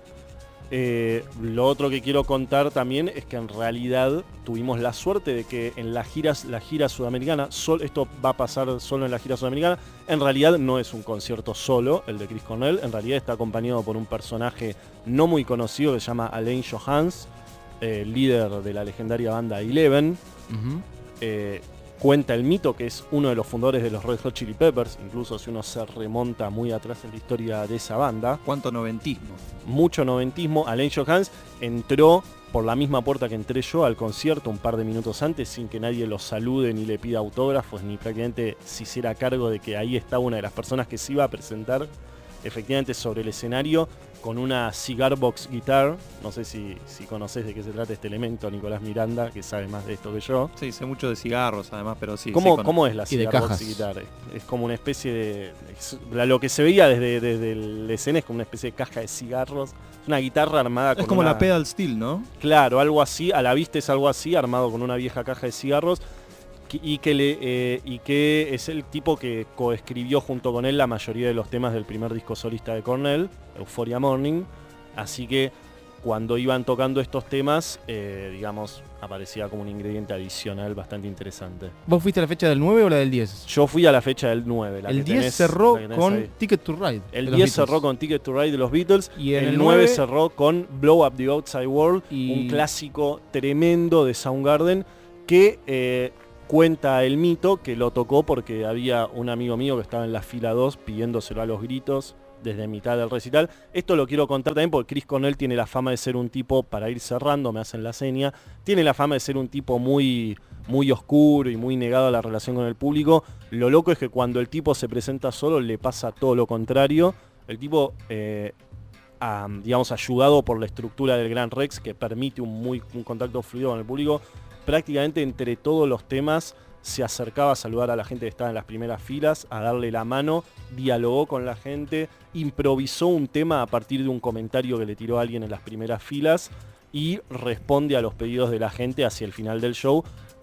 Eh, lo otro que quiero contar también es que en realidad tuvimos la suerte de que en las giras, la gira sudamericana, sol- esto va a pasar solo en la gira sudamericana, en realidad no es un concierto solo, el de Chris Cornell, en realidad está acompañado por un personaje no muy conocido que se llama Alain Johans, eh, líder de la legendaria banda Eleven. Ujú. Eh, cuenta el mito que es uno de los fundadores de los Red Hot Chili Peppers, incluso si uno se remonta muy atrás en la historia de esa banda. ¿Cuánto noventismo? Mucho noventismo. Alain Johans entró por la misma puerta que entré yo al concierto un par de minutos antes, sin que nadie lo salude ni le pida autógrafos, ni prácticamente se hiciera cargo de que ahí está una de las personas que se iba a presentar efectivamente sobre el escenario con una cigar box guitar. No sé si, si conoces de qué se trata este elemento, Nicolás Miranda, que sabe más de esto que yo. Sí, sé mucho de cigarros además, pero sí. ¿Cómo, sí, con- ¿Cómo es la Y de cigar box cajas. guitar? Es como una especie de... es- la- lo que se veía desde, desde el escena es como una especie de caja de cigarros. Es una guitarra armada Es con como una- la pedal steel, ¿no? Claro, algo así, a la vista es algo así, armado con una vieja caja de cigarros, que- y que, le, eh, y que es el tipo que coescribió junto con él la mayoría de los temas del primer disco solista de Cornell, Euphoria Morning. Así que cuando iban tocando estos temas, eh, digamos, aparecía como un ingrediente adicional bastante interesante. ¿Vos fuiste a la fecha del nueve o la del diez? Yo fui a la fecha del nueve. La El que diez tenés- cerró la que tenés con ahí. Ticket to Ride. El de los diez Beatles. cerró con Ticket to Ride de los Beatles. Y en el, el nueve nueve cerró con Blow Up the Outside World, Y- un clásico tremendo de Soundgarden que eh, cuenta el mito que lo tocó porque había un amigo mío que estaba en la fila dos pidiéndoselo a los gritos desde mitad del recital. Esto lo quiero contar también porque Chris Cornell tiene la fama de ser un tipo, para ir cerrando, me hacen la seña, tiene la fama de ser un tipo muy, muy oscuro y muy negado a la relación con el público. Lo loco es que cuando el tipo se presenta solo le pasa todo lo contrario. El tipo, eh, ah, digamos, ayudado por la estructura del Gran Rex que permite un, muy, un contacto fluido con el público, prácticamente entre todos los temas se acercaba a saludar a la gente que estaba en las primeras filas, a darle la mano, dialogó con la gente, improvisó un tema a partir de un comentario que le tiró alguien en las primeras filas y responde a los pedidos de la gente hacia el final del show,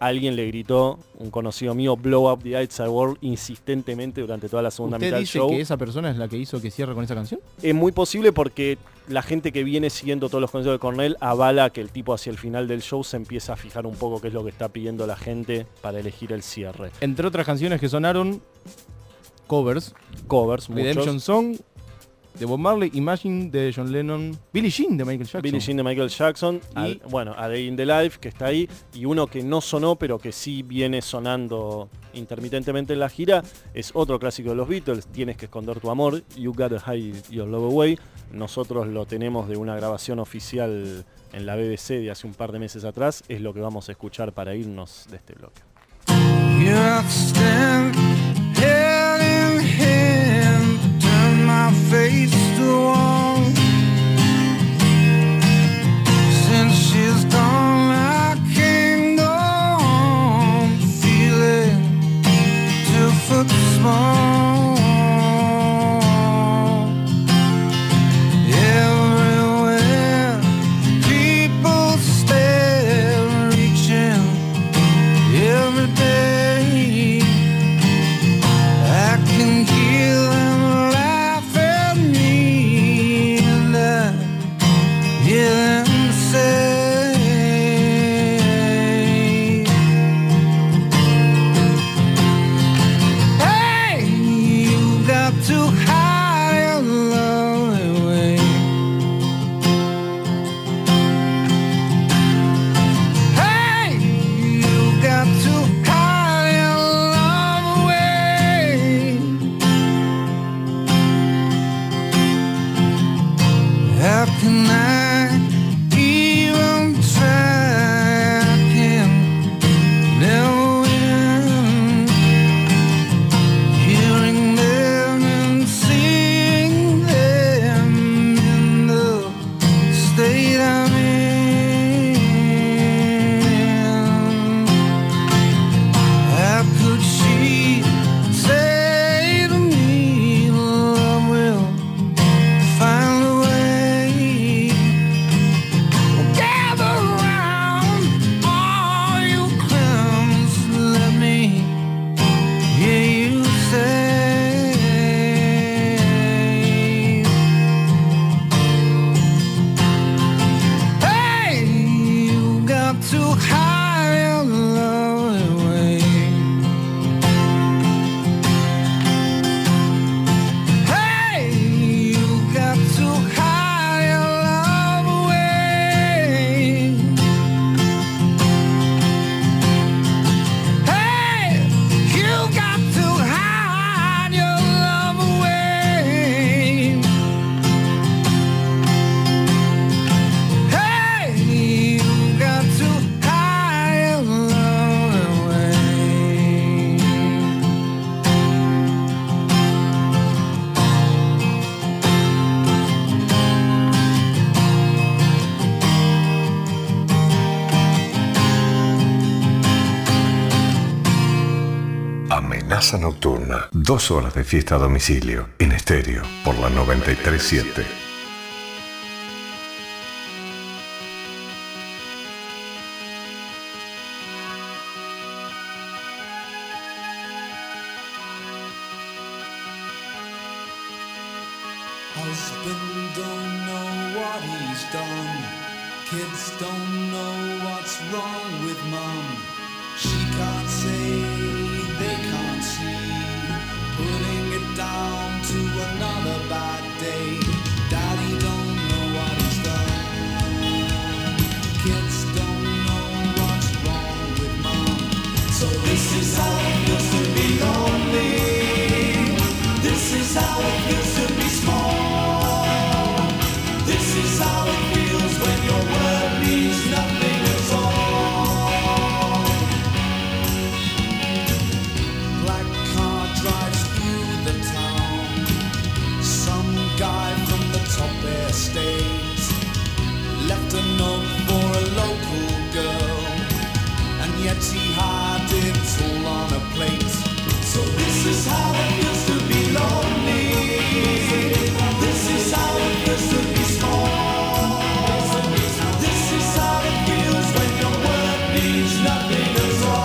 alguien le gritó, un conocido mío, blow up the outside world insistentemente durante toda la segunda ¿Usted mitad del dice show. que esa persona es la que hizo que cierre con esa canción? Es muy posible porque la gente que viene siguiendo todos los consejos de Cornell avala que el tipo hacia el final del show se empieza a fijar un poco qué es lo que está pidiendo la gente para elegir el cierre. Entre otras canciones que sonaron, covers. Covers, Redemption muchos. Song de Bob Marley, Imagine de John Lennon, Billie Jean de Michael Jackson. Billie Jean de Michael Jackson, Y- al- bueno, A Day in the Life, que está ahí, y uno que no sonó, pero que sí viene sonando intermitentemente en la gira, es otro clásico de los Beatles, Tienes que esconder tu amor, You Gotta Hide Your Love Away. Nosotros lo tenemos de una grabación oficial en la B B C de hace un par de meses atrás, es lo que vamos a escuchar para irnos de este bloque. You have to stand hand in hand, turn my face to the wall. Since she's gone, I can't go on, feeling two foot small. Everywhere, people stare, reaching every day. I can hear them laugh at me, and I hear them say, hey, you got to hide your love away. Hey, you got to hide your love away. How can I even try? I can never win. Hearing them and seeing them in the state I'm in. How could she say to me, love will find a way? Gather round, all you clowns, let me hear you say, hey, you got to hide your love away. Hey, you got to hide your love away. Hey, you got to hide your love away. Hey, you got to hide your love away. Amenaza nocturna. Dos horas de fiesta a domicilio. En estéreo. Por la noventa y tres siete. Husband don't know what he's done. Kids don't know what's wrong with mum. She can't say, they can't see. Putting it down to another bad day. Daddy don't know what he's done. Kids don't know what's wrong with mum. So this is how it feels to be lonely. This is how it feels to be small. This is how it feels when your word means nothing at all. Black car drives through the town. Some guy from the top estate left a note for a local girl, and yet he had it all on a plate. So this is how it feels to be lonely. This is how it feels to be small. This is how it feels when your word means nothing at all.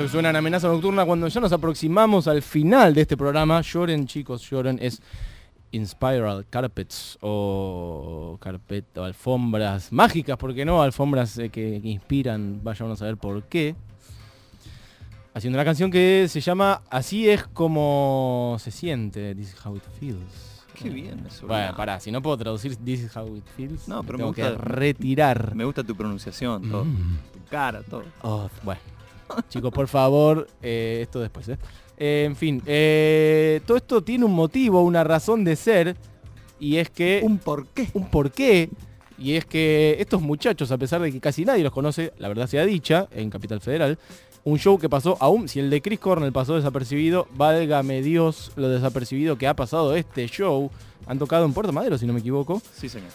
que suena en Amenaza Nocturna cuando ya nos aproximamos al final de este programa. Lloren, chicos, lloren. Es Inspiral Carpets o carpet o alfombras mágicas, ¿por qué no? Alfombras eh, que, que inspiran, vaya uno a saber por qué. Haciendo una canción que se llama Así es como se siente, This is how it feels. Qué bien eso. Bueno, pará, si no puedo traducir This is how it feels, No, pero me tengo gusta, que retirar. Me gusta tu pronunciación, todo. Mm. Tu cara, todo. Oh, bueno. Chicos, por favor, eh, esto después, ¿eh? Eh, en fin, eh, todo esto tiene un motivo, una razón de ser, y es que... ¿Un porqué? Un porqué, y es que estos muchachos, a pesar de que casi nadie los conoce, la verdad sea dicha, en Capital Federal, un show que pasó, aún si el de Chris Cornell pasó desapercibido, válgame Dios lo desapercibido que ha pasado este show. Han tocado en Puerto Madero, si no me equivoco. Sí, señor.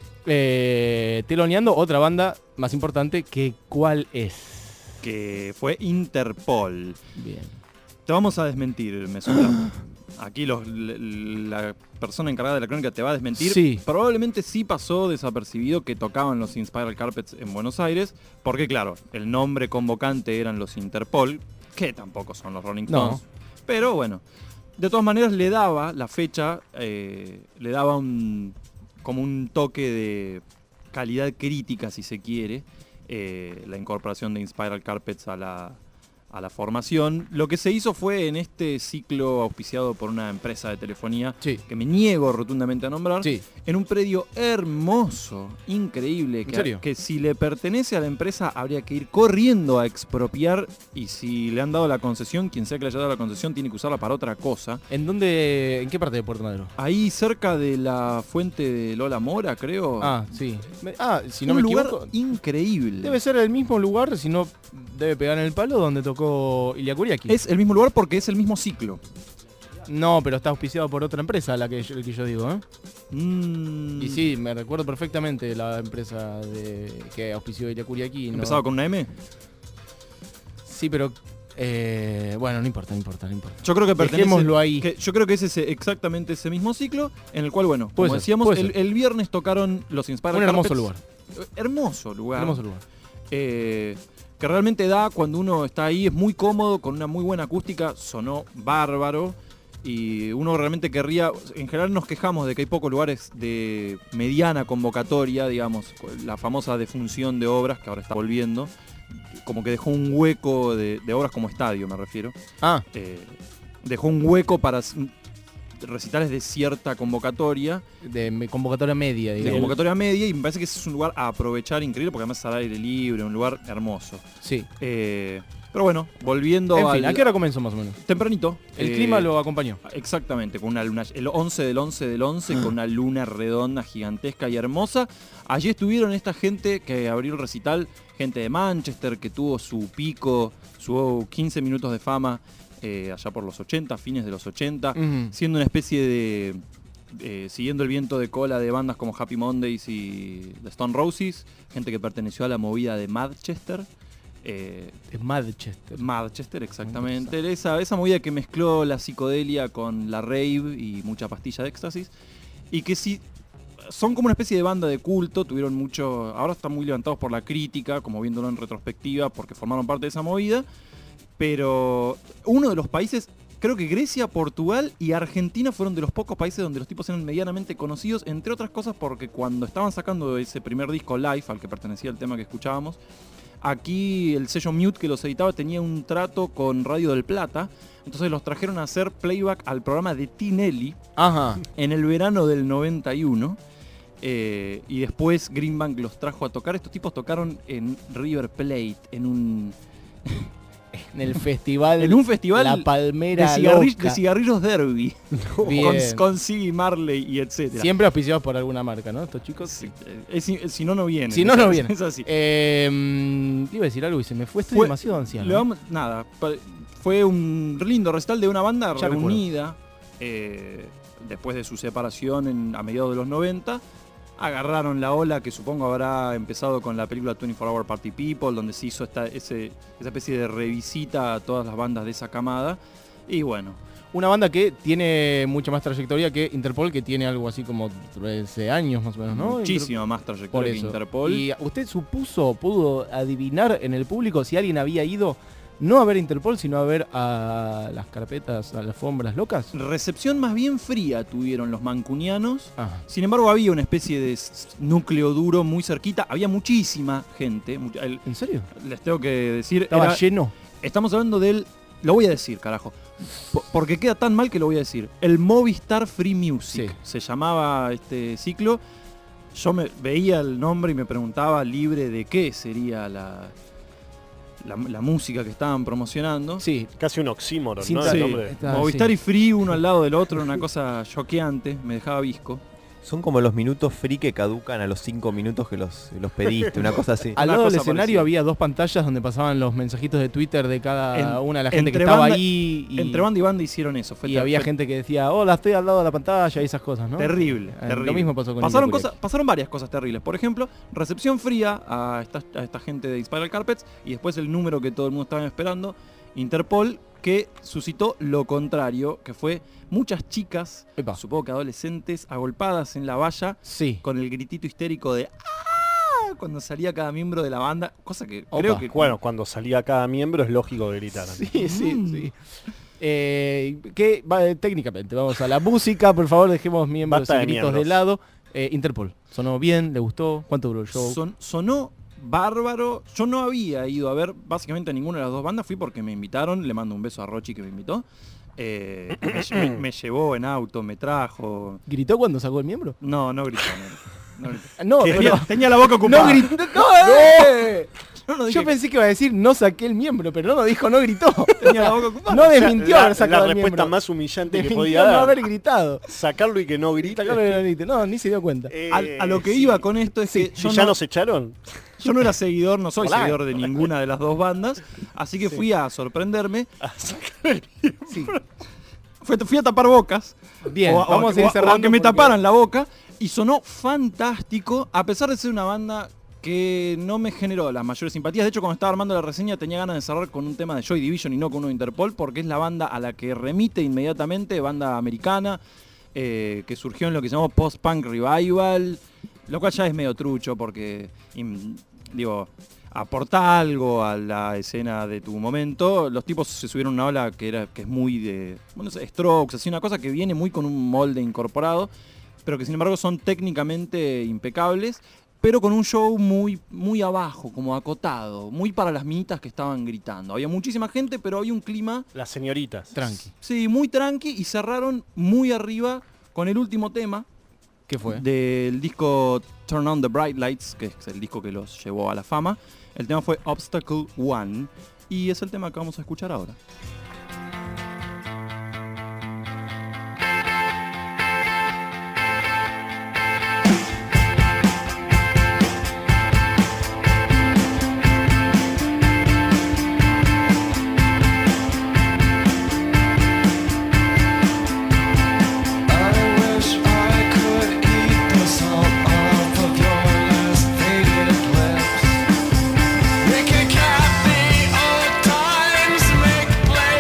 Eh, teloneando otra banda más importante que ¿cuál es? Que fue Interpol. Bien. Te vamos a desmentir, Mesura. Aquí los, la persona encargada de la crónica te va a desmentir. Sí. Probablemente sí pasó desapercibido que tocaban los Inspiral Carpets en Buenos Aires, porque claro, el nombre convocante eran los Interpol, que tampoco son los Rolling Stones. No. Pero bueno, de todas maneras le daba la fecha, eh, le daba un como un toque de calidad crítica, si se quiere, eh, la incorporación de Inspiral Carpets a la... a la formación. Lo que se hizo fue en este ciclo auspiciado por una empresa de telefonía sí. que me niego rotundamente a nombrar, sí. en un predio hermoso, increíble, que, ¿En serio? que si le pertenece a la empresa habría que ir corriendo a expropiar, y si le han dado la concesión, quien sea que le haya dado la concesión tiene que usarla para otra cosa. ¿En dónde, en qué parte de Puerto Madero? Ahí cerca de la fuente de Lola Mora, creo. Ah, sí. Ah, si no un me lugar equivoco, increíble. Debe ser el mismo lugar, si no debe pegar en el palo donde tocó Ilya Kuriaki. Es el mismo lugar porque es el mismo ciclo. No, pero está auspiciado por otra empresa, la que yo, que yo digo, ¿eh? Mm. Y sí, me recuerdo perfectamente la empresa de, que auspició Ilya Kuriaki. ¿Empezaba no... con una M? Sí, pero... Eh, bueno, no importa, no importa, no importa. Yo creo que Dejémoslo ahí. Que, yo creo que es ese, exactamente ese mismo ciclo, en el cual, bueno, como puede ser, decíamos, el, el viernes tocaron los Inspiral Un hermoso Carpets. lugar. Hermoso lugar. Hermoso lugar. Eh... que realmente da, cuando uno está ahí, es muy cómodo, con una muy buena acústica, sonó bárbaro, y uno realmente querría, en general nos quejamos de que hay pocos lugares de mediana convocatoria, digamos, la famosa defunción de obras, que ahora está volviendo, como que dejó un hueco de, de obras como estadio, me refiero. Ah. Eh, dejó un hueco para recitales de cierta convocatoria. De convocatoria media, digamos. De convocatoria media, y me parece que ese es un lugar a aprovechar increíble, porque además es al aire libre, un lugar hermoso. Sí. Eh, pero bueno, volviendo en fin, al... ¿a qué hora comenzó más o menos? Tempranito. El eh, clima lo acompañó. Exactamente, con una luna, el once del once del once, con una luna redonda, gigantesca y hermosa. Allí estuvieron esta gente que abrió el recital, gente de Manchester, que tuvo su pico, su quince minutos de fama, Eh, allá por los ochenta, fines de los ochenta, uh-huh. siendo una especie de... Eh, siguiendo el viento de cola de bandas como Happy Mondays y The Stone Roses, gente que perteneció a la movida de Manchester. Eh, de Manchester. Manchester, exactamente. Esa, esa movida que mezcló la psicodelia con la rave y mucha pastilla de éxtasis. Y que sí... son como una especie de banda de culto, tuvieron mucho... Ahora están muy levantados por la crítica, como viéndolo en retrospectiva, porque formaron parte de esa movida. Pero uno de los países, creo que Grecia, Portugal y Argentina fueron de los pocos países donde los tipos eran medianamente conocidos, entre otras cosas porque cuando estaban sacando ese primer disco Live, al que pertenecía el tema que escuchábamos, aquí el sello Mute que los editaba tenía un trato con Radio del Plata, entonces los trajeron a hacer playback al programa de Tinelli. Ajá. En el verano del noventa y uno. Eh, y después Greenbank los trajo a tocar. Estos tipos tocaron en River Plate, en un... En el festival. En un festival La Palmera de, cigarri Loca. de cigarrillos Derby. Bien. con, con Siggy Marley y etcétera. Siempre auspiciados por alguna marca, ¿no? Estos chicos. Sí, es, es, si no, no vienen. Si no, no vienen. Es así. Eh, iba a decir algo y se me fue. Estoy fue, demasiado anciano. Le vamos, nada. Fue un lindo recital de una banda ya reunida eh, después de su separación en, a mediados de los noventa. Agarraron la ola que supongo habrá empezado con la película veinticuatro hour Party People, donde se hizo esta, ese, esa especie de revisita a todas las bandas de esa camada. Y bueno. Una banda que tiene mucha más trayectoria que Interpol, que tiene algo así como trece años más o menos, ¿no? Muchísima más trayectoria que Interpol. ¿Y usted supuso, pudo adivinar en el público si alguien había ido no a ver Interpol, sino a ver a las carpetas, a las alfombras locas. Recepción más bien fría tuvieron los mancunianos. Ajá. Sin embargo, había una especie de s- núcleo duro muy cerquita. Había muchísima gente. Much- el- ¿En serio? Les tengo que decir. Estaba era- lleno. Estamos hablando del. Lo voy a decir, carajo. Po- Porque queda tan mal que lo voy a decir. El Movistar Free Music. Sí. Se llamaba este ciclo. Yo me veía el nombre y me preguntaba libre de qué sería la. La, la música que estaban promocionando. Sí. Casi un oxímoron, Sí, ¿no? sí. El nombre. Está- Movistar sí. y Free uno al lado del otro, una cosa choqueante, me dejaba visco. Son como los minutos free que caducan a los cinco minutos que los, los pediste, una cosa así. Al Una lado del cosa escenario parecida. había dos pantallas donde pasaban los mensajitos de Twitter de cada En- una de la gente que entre estaba banda- ahí. Y, Entre banda y banda hicieron eso. Fue y ter- había fue gente que decía, hola, estoy al lado de la pantalla y esas cosas, ¿no? terrible, Eh, terrible. Lo mismo pasó con pasaron, Indie cosas, pasaron varias cosas terribles. Por ejemplo, recepción fría a esta, a esta gente de Spiral Carpets y después el número que todo el mundo estaba esperando, Interpol, que suscitó lo contrario, que fue muchas chicas, Epa. supongo que adolescentes, agolpadas en la valla Sí. con el gritito histérico de ¡ah! Cuando salía cada miembro de la banda, cosa que creo Opa. que Bueno, cuando salía cada miembro es lógico que gritaran. Sí, sí, sí. Eh, que va, eh, técnicamente, vamos a la música, por favor, dejemos miembros Basta y de gritos miembros. de lado. Eh, Interpol, ¿sonó bien? ¿Le gustó? ¿Cuánto duró el show? Son- sonó bárbaro. Yo no había ido a ver básicamente a ninguna de las dos bandas, fui porque me invitaron, le mando un beso a Rochi que me invitó. Eh, me, lle- me llevó en auto, me trajo. ¿Gritó cuando sacó el miembro? No, no gritó. No, no gritó. No, tenía, pero- tenía la boca ocupada. No gritó. No, eh. Yo no Yo dije- pensé que iba a decir no saqué el miembro, pero no lo dijo, no gritó. Tenía la boca ocupada. No O sea, desmintió la, haber sacado la el respuesta miembro. más humillante que Desmintió podía no dar. haber gritado. Sacarlo y que no grite. Sacarlo y no grite. No, ni se dio cuenta. Eh, a, a lo que sí. iba con esto es que ¿Y yo ya no, nos echaron? yo no era seguidor, no soy Hola. seguidor de ninguna de las dos bandas, así que fui a sorprenderme. Sí. Fui, fui a tapar bocas. Bien, o, a- vamos o- a ir o a cerrando que me porque- taparan la boca y sonó fantástico, a pesar de ser una banda que no me generó las mayores simpatías. De hecho, cuando estaba armando la reseña tenía ganas de cerrar con un tema de Joy Division y no con uno de Interpol, porque es la banda a la que remite inmediatamente, banda americana, eh, que surgió en lo que se llamó Post-Punk Revival, lo cual ya es medio trucho porque, im- digo, aporta algo a la escena de tu momento. Los tipos se subieron a una ola que, era, que es muy de, bueno, no sé, Strokes, así una cosa que viene muy con un molde incorporado, pero que sin embargo son técnicamente impecables, pero con un show muy, muy abajo, como acotado, muy para las minitas que estaban gritando. Había muchísima gente, pero había un clima, Las señoritas. Tranqui. sí, muy tranqui, y cerraron muy arriba con el último tema ¿Qué fue? del disco Turn on the Bright Lights, que es el disco que los llevó a la fama. El tema fue Obstacle One, y es el tema que vamos a escuchar ahora. Make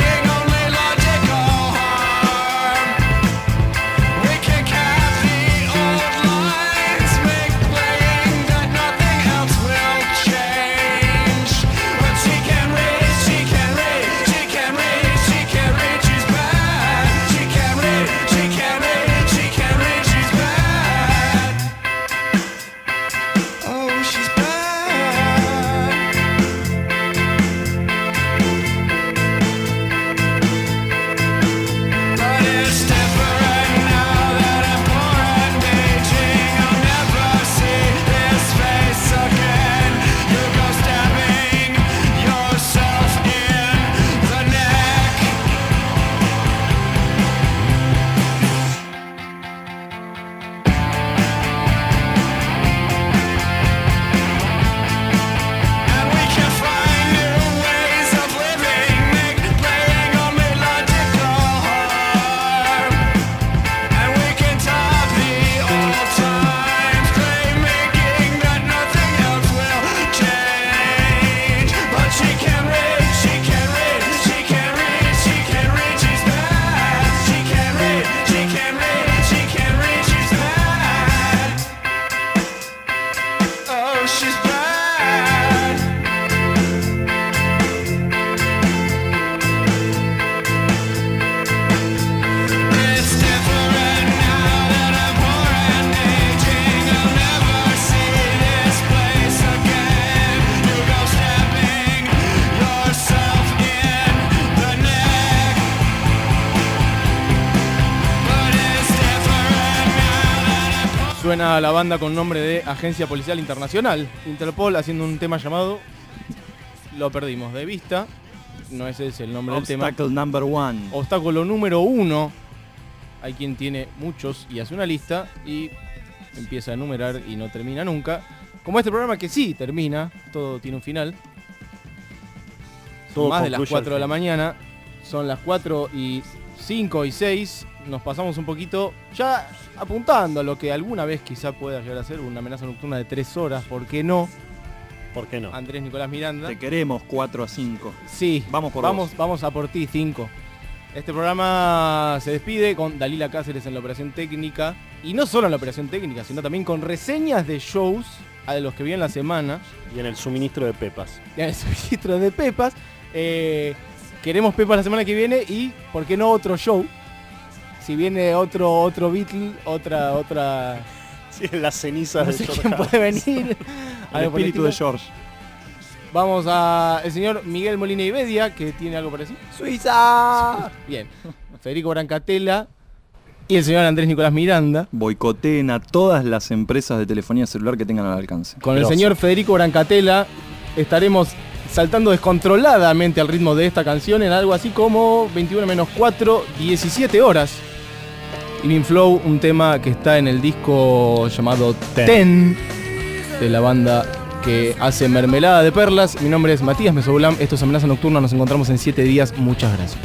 Suena la banda con nombre de Agencia Policial Internacional, Interpol, haciendo un tema llamado... Lo perdimos de vista. No ese es el nombre del tema. Obstacle number one. Obstáculo número uno. Hay quien tiene muchos y hace una lista y empieza a enumerar y no termina nunca. Como este programa que sí termina, todo tiene un final. Son Todo más de las concluye cuatro al de la fin. mañana. Son las cuatro y cinco y seis. Nos pasamos un poquito ya apuntando a lo que alguna vez quizá pueda llegar a ser una amenaza nocturna de tres horas. ¿Por qué no? ¿Por qué no? Andrés Nicolás Miranda. Te queremos cuatro a cinco. Sí, Vamos por vamos, vos. vamos a por ti, cinco. Este programa se despide con Dalila Cáceres en la operación técnica. Y no solo en la operación técnica, sino también con reseñas de shows a los que vi en la semana. Y en el suministro de pepas. Y en el suministro de pepas. Eh, queremos pepas la semana que viene y, ¿por qué no otro show? Si viene otro otro Beatle, otra... otra Sí, en las cenizas no de sé George quién puede Harrison. venir. El Algo por el espíritu de estilo. George. Vamos a el señor Miguel Molina y Bedia, que tiene algo para decir. ¡Suiza! Bien. Federico Brancatella y el señor Andrés Nicolás Miranda. Boicoteen a todas las empresas de telefonía celular que tengan al alcance. Con el Grosso. señor Federico Brancatella estaremos saltando descontroladamente al ritmo de esta canción en algo así como veintiuno menos cuatro, diecisiete horas. Living Flow, un tema que está en el disco llamado Ten, de la banda que hace Mermelada de Perlas. Mi nombre es Matías Mesobulam, esto es Amenaza Nocturna, nos encontramos en siete días, muchas gracias.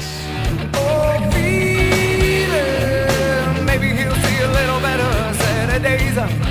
Maybe he'll see a little better Saturdays.